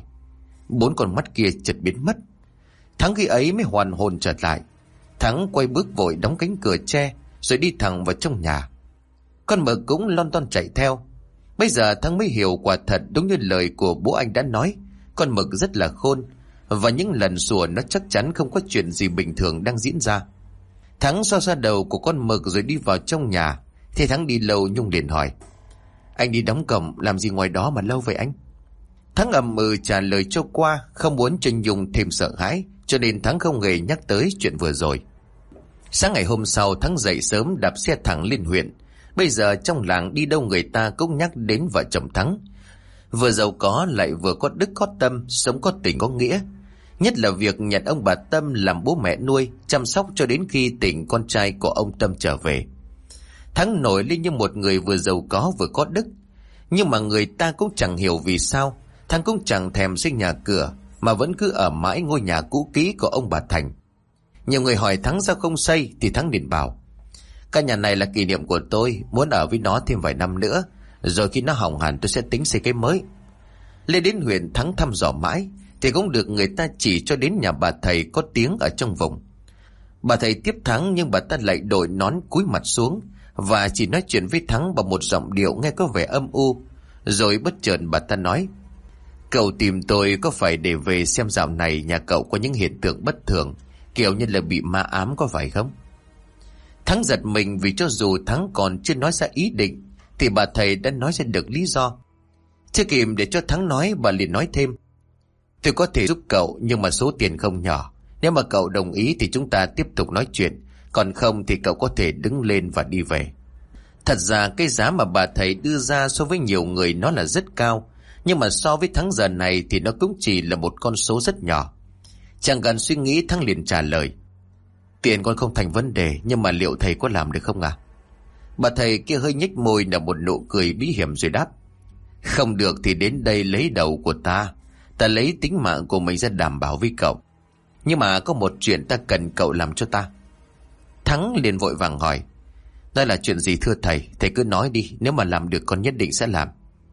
4 con mắt kia chợt biến mất. Thắng khi ấy mới hoàn hồn trở lại. Thắng quay bước vội đóng cánh cửa tre rồi đi thẳng vào trong nhà. Con mực cũng lon ton chạy theo. Bây giờ Thắng mới hiểu quả thật đúng như lời của bố anh đã nói, con mực rất là khôn, và những lần sủa nó chắc chắn không có chuyện gì bình thường đang diễn ra. Thắng xoa xoa đầu của con mực rồi đi vào trong nhà. Thì Thắng đi lâu, Nhung liền hỏi: "Anh đi đóng cổng làm gì ngoài đó mà lâu vậy anh?" Thắng ậm ừ trả lời cho qua, không muốn cho Nhung thêm sợ hãi, cho nên Thắng không hề nhắc tới chuyện vừa rồi. Sáng ngày hôm sau, Thắng dậy sớm đạp xe thẳng lên huyện. Bây giờ trong làng đi đâu người ta cũng nhắc đến vợ chồng Thắng. Vừa giàu có lại vừa có đức có tâm, sống có tình có nghĩa. Nhất là việc nhận ông bà Tâm làm bố mẹ nuôi, chăm sóc cho đến khi tỉnh con trai của ông Tâm trở về. Thắng nổi lên như một người vừa giàu có vừa có đức. Nhưng mà người ta cũng chẳng hiểu vì sao Thắng cũng chẳng thèm xây nhà cửa, mà vẫn cứ ở mãi ngôi nhà cũ kỹ của ông bà Thành. Nhiều người hỏi Thắng sao không xây, thì Thắng liền bảo: "Căn nhà này là kỷ niệm của tôi, muốn ở với nó thêm vài năm nữa, rồi khi nó hỏng hẳn tôi sẽ tính xây cái mới." Lên đến huyện, Thắng thăm dò mãi thì cũng được người ta chỉ cho đến nhà bà thầy có tiếng ở trong vùng. Bà thầy tiếp Thắng, nhưng bà ta lại đội nón cúi mặt xuống và chỉ nói chuyện với Thắng bằng một giọng điệu nghe có vẻ âm u. Rồi bất chợt bà ta nói: "Cậu tìm tôi có phải để về xem dạo này nhà cậu có những hiện tượng bất thường, kiểu như là bị ma ám có phải không?" Thắng giật mình, vì cho dù Thắng còn chưa nói ra ý định thì bà thầy đã nói ra được lý do. Chưa kịp để cho Thắng nói, bà liền nói thêm: "Tôi có thể giúp cậu, nhưng mà số tiền không nhỏ. Nếu mà cậu đồng ý thì chúng ta tiếp tục nói chuyện, còn không thì cậu có thể đứng lên và đi về." Thật ra cái giá mà bà thầy đưa ra so với nhiều người nó là rất cao, nhưng mà so với Thắng giờ này thì nó cũng chỉ là một con số rất nhỏ. Chẳng cần suy nghĩ, Thắng liền trả lời: "Tiền con không thành vấn đề, nhưng mà liệu thầy có làm được không ạ?" Bà thầy kia hơi nhếch môi nở một nụ cười bí hiểm rồi đáp: "Không được thì đến đây lấy đầu của ta. Ta lấy tính mạng của mình ra đảm bảo với cậu. Nhưng mà có một chuyện ta cần cậu làm cho ta." Thắng liền vội vàng hỏi: "Đó là chuyện gì thưa thầy? Thầy cứ nói đi, nếu mà làm được con nhất định sẽ làm."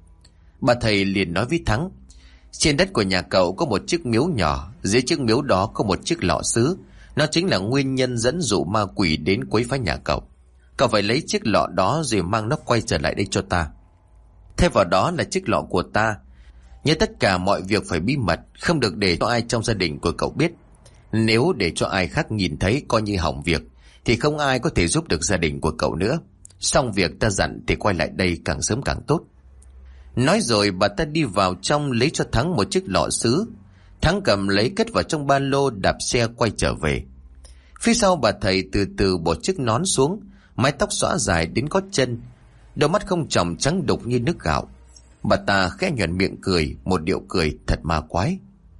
Bà thầy liền nói với Thắng: "Trên đất của nhà cậu có một chiếc miếu nhỏ, dưới chiếc miếu đó có một chiếc lọ sứ. Nó chính là nguyên nhân dẫn dụ ma quỷ đến quấy phá nhà cậu. Cậu phải lấy chiếc lọ đó rồi mang nó quay trở lại đây cho ta. Thay vào đó là chiếc lọ của ta. Nhớ tất cả mọi việc phải bí mật, không được để cho ai trong gia đình của cậu biết. Nếu để cho ai khác nhìn thấy coi như hỏng việc, thì không ai có thể giúp được gia đình của cậu nữa. Xong việc ta dặn thì quay lại đây càng sớm càng tốt." Nói rồi bà ta đi vào trong lấy cho Thắng một chiếc lọ sứ. Thắng cầm lấy cất vào trong ba lô, đạp xe quay trở về. Phía sau bà thầy từ từ bỏ chiếc nón xuống, mái tóc xõa dài đến gót chân, đôi mắt không tròng trắng đục như nước gạo. Bà ta khẽ nhoẻn miệng cười, một điệu cười thật ma quái.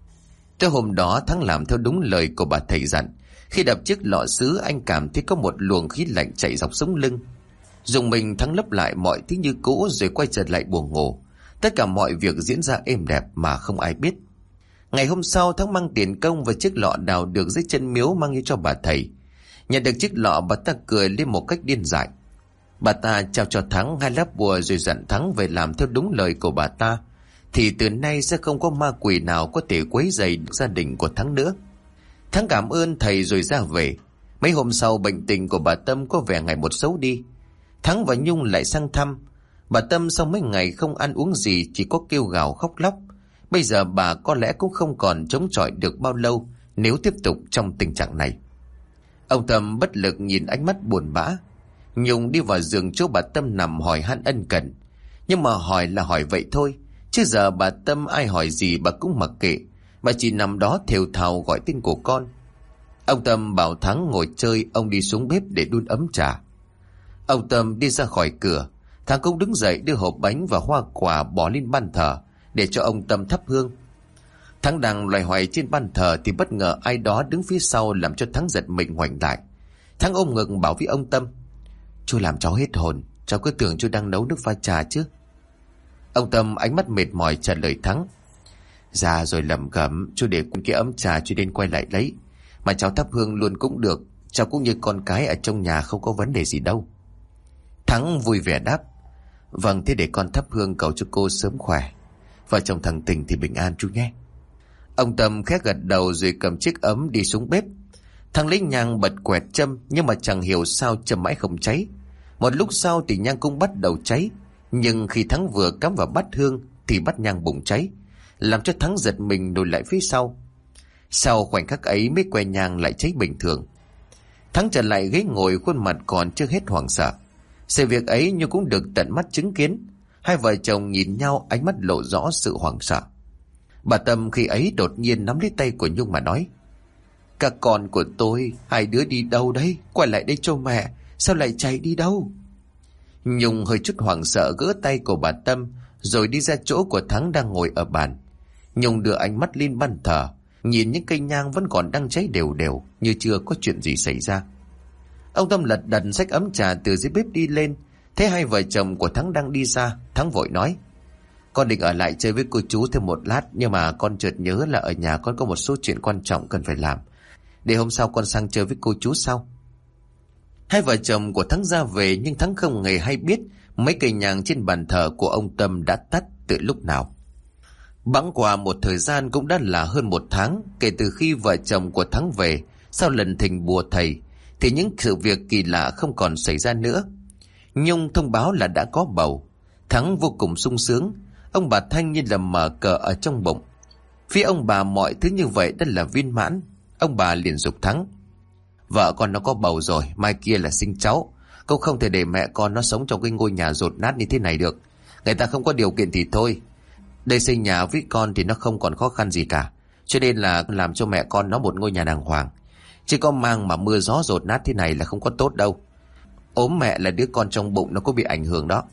Tới hôm đó, Thắng làm theo đúng lời của bà thầy dặn. Khi đập chiếc lọ sứ, anh cảm thấy có một luồng khí lạnh chạy dọc sống lưng. Dùng mình, Thắng lấp lại mọi thứ như cũ rồi quay trở lại buồng ngủ. Tất cả mọi việc diễn ra êm đẹp mà không ai biết. Ngày hôm sau, Thắng mang tiền công và chiếc lọ đào được dưới chân miếu mang đi cho bà thầy. Nhận được chiếc lọ, bà ta cười lên một cách điên dại. Bà ta trao cho Thắng 2 lá bùa rồi dặn Thắng về làm theo đúng lời của bà ta, thì từ nay sẽ không có ma quỷ nào có thể quấy rầy gia đình của Thắng nữa. Thắng cảm ơn thầy rồi ra về. Mấy hôm sau, bệnh tình của bà Tâm có vẻ ngày một xấu đi. Thắng và Nhung lại sang thăm. Bà Tâm sau mấy ngày không ăn uống gì, chỉ có kêu gào khóc lóc. Bây giờ bà có lẽ cũng không còn chống chọi được bao lâu nếu tiếp tục trong tình trạng này. Ông Tâm bất lực nhìn ánh mắt buồn bã. Nhung đi vào giường chỗ bà Tâm nằm hỏi han ân cần. Nhưng mà hỏi là hỏi vậy thôi, chứ giờ bà Tâm ai hỏi gì bà cũng mặc kệ. Bà chỉ nằm đó thều thào gọi tên của con. Ông Tâm bảo Thắng ngồi chơi, ông đi xuống bếp để đun ấm trà. Ông Tâm đi ra khỏi cửa, Thắng cũng đứng dậy đưa hộp bánh và hoa quả bỏ lên ban thờ để cho ông Tâm thắp hương. Thắng đang loay hoay trên ban thờ thì bất ngờ ai đó đứng phía sau làm cho Thắng giật mình ngoảnh lại. Thắng ôm ngực bảo với ông Tâm: "Chú làm cháu hết hồn, cháu cứ tưởng chú đang nấu nước pha trà chứ." Ông Tâm ánh mắt mệt mỏi trả lời Thắng: "Dạ rồi, lẩm cẩm, chú để cái ấm trà chú đến quay lại lấy. Mà cháu thắp hương luôn cũng được, cháu cũng như con cái ở trong nhà, không có vấn đề gì đâu." Thắng vui vẻ đáp: "Vâng, thế để con thắp hương cầu cho cô sớm khỏe. Vợ chồng thằng Tình thì bình an chú nhé." Ông Tâm khẽ gật đầu rồi cầm chiếc ấm đi xuống bếp. Thằng lấy nhang bật quẹt châm, nhưng mà chẳng hiểu sao châm mãi không cháy. Một lúc sau thì nhang cũng bắt đầu cháy, nhưng khi Thắng vừa cắm vào bát hương thì bát nhang bùng cháy, làm cho Thắng giật mình lùi lại phía sau. Sau khoảnh khắc ấy mấy que nhang lại cháy bình thường. Thắng trở lại ghế ngồi, khuôn mặt còn chưa hết hoảng sợ. Sự việc ấy như cũng được tận mắt chứng kiến. Hai vợ chồng nhìn nhau, ánh mắt lộ rõ sự hoảng sợ. Bà Tâm khi ấy đột nhiên nắm lấy tay của Nhung mà nói: "Các con của tôi, hai đứa đi đâu đấy? Quay lại đây cho mẹ, sao lại chạy đi đâu?" Nhung hơi chút hoảng sợ gỡ tay của bà Tâm rồi đi ra chỗ của Thắng đang ngồi ở bàn. Nhung đưa ánh mắt lên ban thờ, nhìn những cây nhang vẫn còn đang cháy đều đều như chưa có chuyện gì xảy ra. Ông Tâm lật đật xách ấm trà từ dưới bếp đi lên, thấy hai vợ chồng của Thắng đang đi ra. Thắng vội nói: "Con định ở lại chơi với cô chú thêm một lát, nhưng mà con chợt nhớ là ở nhà con có một số chuyện quan trọng cần phải làm. Để hôm sau con sang chơi với cô chú sau." Hai vợ chồng của Thắng ra về, nhưng Thắng không hề hay biết mấy cây nhang trên bàn thờ của ông Tâm đã tắt từ lúc nào. Bẵng qua một thời gian cũng đã là hơn 1 tháng kể từ khi vợ chồng của Thắng về sau lần thỉnh bùa thầy, thì những sự việc kỳ lạ không còn xảy ra nữa. Nhung thông báo là đã có bầu. Thắng vô cùng sung sướng. Ông bà Thanh như là mở cờ ở trong bụng. Phía ông bà mọi thứ như vậy đã là viên mãn. Ông bà liền giục Thắng: "Vợ con nó có bầu rồi, mai kia là sinh cháu. Cũng không thể để mẹ con nó sống trong cái ngôi nhà dột nát như thế này được. Người ta không có điều kiện thì thôi. Đây xây nhà với con thì nó không còn khó khăn gì cả. Cho nên là làm cho mẹ con nó một ngôi nhà đàng hoàng. Chứ có mang mà mưa gió dột nát thế này là không có tốt đâu. Ốm mẹ là đứa con trong bụng nó có bị ảnh hưởng đó."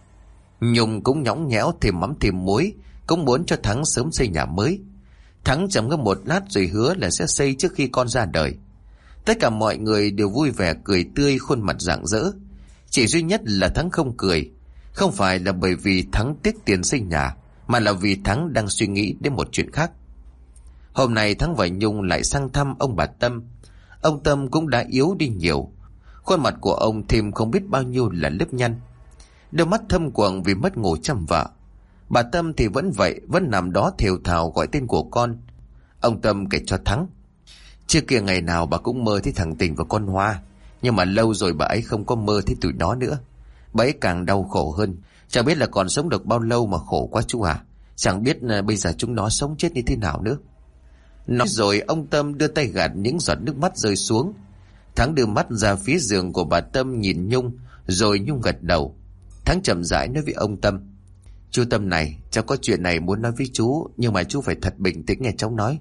Nhung cũng nhõng nhẽo thêm mắm thêm muối, cũng muốn cho Thắng sớm xây nhà mới. Thắng trầm ngâm một lát rồi hứa là sẽ xây trước khi con ra đời. Tất cả mọi người đều vui vẻ cười tươi, khuôn mặt rạng rỡ. Chỉ duy nhất là Thắng không cười. Không phải là bởi vì Thắng tiếc tiền xây nhà, mà là vì Thắng đang suy nghĩ đến một chuyện khác. Hôm nay Thắng và Nhung lại sang thăm ông bà Tâm. Ông Tâm cũng đã yếu đi nhiều. Khuôn mặt của ông thêm không biết bao nhiêu là nếp nhăn. Đôi mắt thâm quầng vì mất ngủ chăm vợ. Bà Tâm thì vẫn vậy, vẫn nằm đó thều thào gọi tên của con. Ông Tâm kể cho Thắng: "Trước kia ngày nào bà cũng mơ thấy thằng Tình và con Hoa, nhưng mà lâu rồi bà ấy không có mơ thấy tụi nó nữa. Bà ấy càng đau khổ hơn. Chẳng biết là còn sống được bao lâu mà khổ quá chú à. Chẳng biết bây giờ chúng nó sống chết như thế nào nữa." Nói rồi ông Tâm đưa tay gạt những giọt nước mắt rơi xuống. Thắng đưa mắt ra phía giường của bà Tâm nhìn Nhung, rồi Nhung gật đầu. Thắng chậm rãi nói với ông Tâm: "Chú Tâm này, cháu có chuyện này muốn nói với chú, nhưng mà chú phải thật bình tĩnh nghe cháu nói."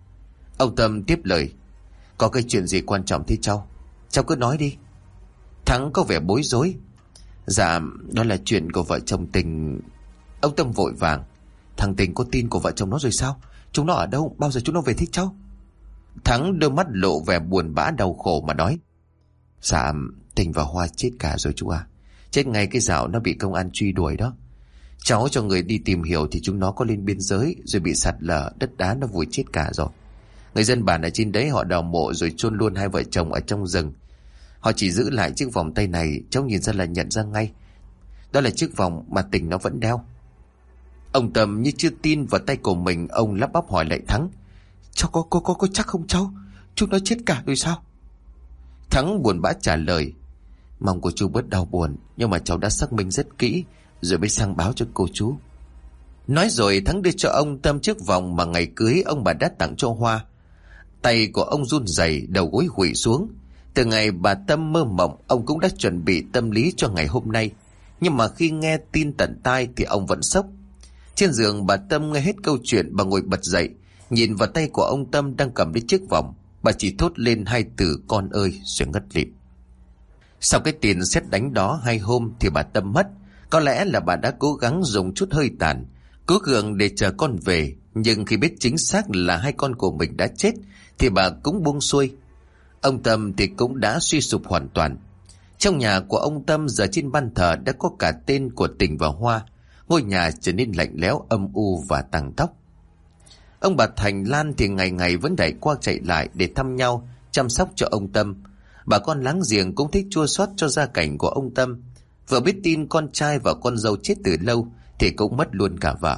Ông Tâm tiếp lời: "Có cái chuyện gì quan trọng thế cháu? Cháu cứ nói đi." Thắng có vẻ bối rối: "Dạ, đó là chuyện của vợ chồng Tình." Ông Tâm vội vàng: "Thằng Tình có tin của vợ chồng nó rồi sao? Chúng nó ở đâu? Bao giờ chúng nó về thích cháu?" Thắng đôi mắt lộ vẻ buồn bã đau khổ mà nói: "Dạ, Tình và Hoa chết cả rồi chú à. Chết ngay cái dạo nó bị công an truy đuổi đó. Cháu cho người đi tìm hiểu thì chúng nó có lên biên giới rồi bị sạt lở, đất đá nó vùi chết cả rồi. Người dân bản ở trên đấy họ đào mộ rồi chôn luôn hai vợ chồng ở trong rừng. Họ chỉ giữ lại chiếc vòng tay này, cháu nhìn ra là nhận ra ngay. Đó là chiếc vòng mà Tình nó vẫn đeo. Ông Tâm như chưa tin vào tay của mình, ông lắp bắp hỏi lại Thắng. Cháu có chắc không cháu? Chúng nó chết cả rồi sao? Thắng buồn bã trả lời. Mong cô chú bớt đau buồn, nhưng mà cháu đã xác minh rất kỹ rồi mới sang báo cho cô chú. Nói rồi Thắng đưa cho ông Tâm chiếc vòng mà ngày cưới ông bà đã tặng cho Hoa. Tay của ông run rẩy, đầu gối khuỵu xuống. Từ ngày bà Tâm mơ mộng, ông cũng đã chuẩn bị tâm lý cho ngày hôm nay. Nhưng mà khi nghe tin tận tai thì ông vẫn sốc. Trên giường bà Tâm nghe hết câu chuyện, bà ngồi bật dậy, nhìn vào tay của ông Tâm đang cầm lấy chiếc vòng. Bà chỉ thốt lên hai từ con ơi rồi ngất lịm. Sau cái tiền sét đánh đó 2 hôm thì bà Tâm mất. Có lẽ là bà đã cố gắng dùng chút hơi tàn, cố gượng để chờ con về. Nhưng khi biết chính xác là 2 con của mình đã chết thì bà cũng buông xuôi. Ông Tâm thì cũng đã suy sụp hoàn toàn. Trong nhà của ông Tâm giờ trên ban thờ đã có cả tên của Tình và Hoa. Ngôi nhà trở nên lạnh lẽo, âm u và tang tóc. Ông bà Thành Lan thì ngày ngày vẫn đẩy qua chạy lại để thăm nhau, chăm sóc cho ông Tâm. Bà con láng giềng cũng thích chua xót cho gia cảnh của ông Tâm. Vừa biết tin con trai và con dâu chết từ lâu thì cũng mất luôn cả vợ.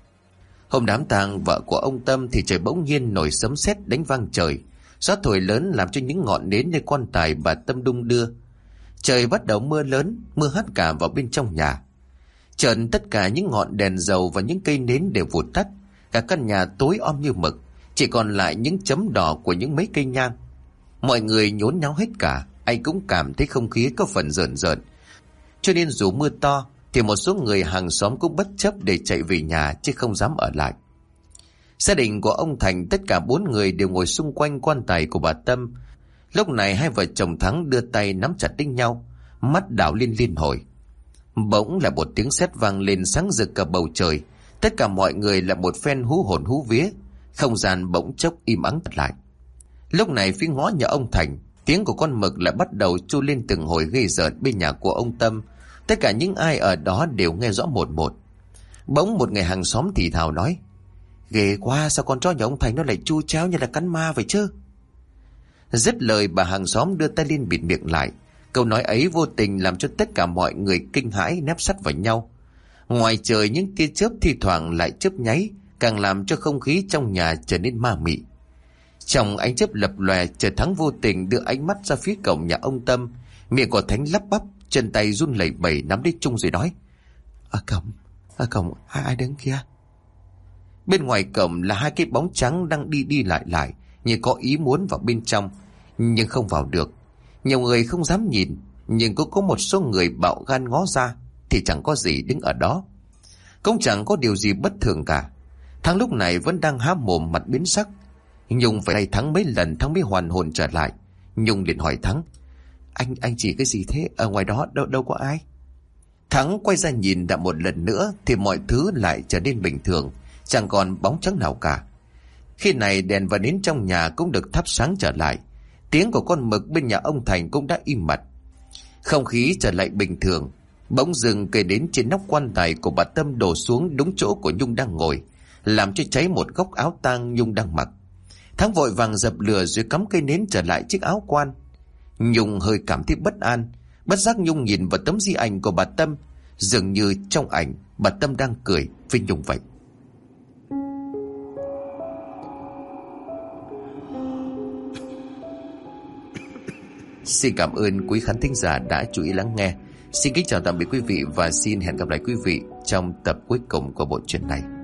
Hôm đám tang vợ của ông Tâm thì trời bỗng nhiên nổi sấm sét đánh vang trời. Gió thổi lớn làm cho những ngọn nến nơi quan tài bà Tâm đung đưa. Trời bắt đầu mưa lớn, mưa hắt cả vào bên trong nhà. Chợt tất cả những ngọn đèn dầu và những cây nến đều vụt tắt. Cả căn nhà tối om như mực, chỉ còn lại những chấm đỏ của những mấy cây nhang. Mọi người nhốn nháo hết cả, ai cũng cảm thấy không khí có phần rợn rợn. Cho nên dù mưa to thì một số người hàng xóm cũng bất chấp để chạy về nhà chứ không dám ở lại. Gia đình của ông Thành tất cả 4 người đều ngồi xung quanh quan tài của bà Tâm. Lúc này hai vợ chồng Thắng đưa tay nắm chặt lấy nhau, mắt đảo liên liên hồi. Bỗng là một tiếng sét vang lên sáng rực cả bầu trời. Tất cả mọi người là một phen hú hồn hú vía. Không gian bỗng chốc im ắng lại. Lúc này phía ngõ nhà ông Thành, tiếng của con mực lại bắt đầu tru lên từng hồi ghê rợn bên nhà của ông Tâm. Tất cả những ai ở đó đều nghe rõ một một. Bỗng một người hàng xóm thì thào nói: ghê quá, sao con chó nhà ông Thành nó lại chu chéo như là cắn ma vậy chứ? Dứt lời bà hàng xóm đưa tay lên bịt miệng lại. Câu nói ấy vô tình làm cho tất cả mọi người kinh hãi nép sát vào nhau. Ngoài trời những tia chớp thi thoảng lại chớp nháy, càng làm cho không khí trong nhà trở nên ma mị. Trong ánh chớp lập lòe, chợt Thắng vô tình đưa ánh mắt ra phía cổng nhà ông Tâm. Miệng của Thắng lắp bắp, chân tay run lẩy bẩy nắm lấy chung rồi nói: ở cổng ai đứng kia? Bên ngoài cổng là 2 cái bóng trắng đang đi đi lại như có ý muốn vào bên trong, nhưng không vào được. Nhiều người không dám nhìn, nhưng cũng có một số người bạo gan ngó ra thì chẳng có gì đứng ở đó, cũng chẳng có điều gì bất thường cả. Thắng lúc này vẫn đang há mồm mặt biến sắc. Nhung phải lay Thắng mấy lần Thắng mới hoàn hồn trở lại. Nhung liền hỏi Thắng: Anh chỉ cái gì thế? Ở ngoài đó đâu có ai. Thắng quay ra nhìn đã một lần nữa thì mọi thứ lại trở nên bình thường, chẳng còn bóng trắng nào cả. Khi này đèn và nến trong nhà cũng được thắp sáng trở lại. Tiếng của con mực bên nhà ông Thành cũng đã im bặt. Không khí trở lại bình thường. Bỗng dưng cây nến trên nóc quan tài của bà Tâm đổ xuống đúng chỗ của Nhung đang ngồi, làm cho cháy một góc áo tang Nhung đang mặc. Thắng vội vàng dập lửa rồi cắm cây nến trở lại chiếc áo quan. Nhung hơi cảm thấy bất an. Bất giác Nhung nhìn vào tấm di ảnh của bà Tâm. Dường như trong ảnh bà Tâm đang cười với Nhung vậy. Xin cảm ơn quý khán thính giả đã chú ý lắng nghe. Xin kính chào tạm biệt quý vị và xin hẹn gặp lại quý vị trong tập cuối cùng của bộ truyện này.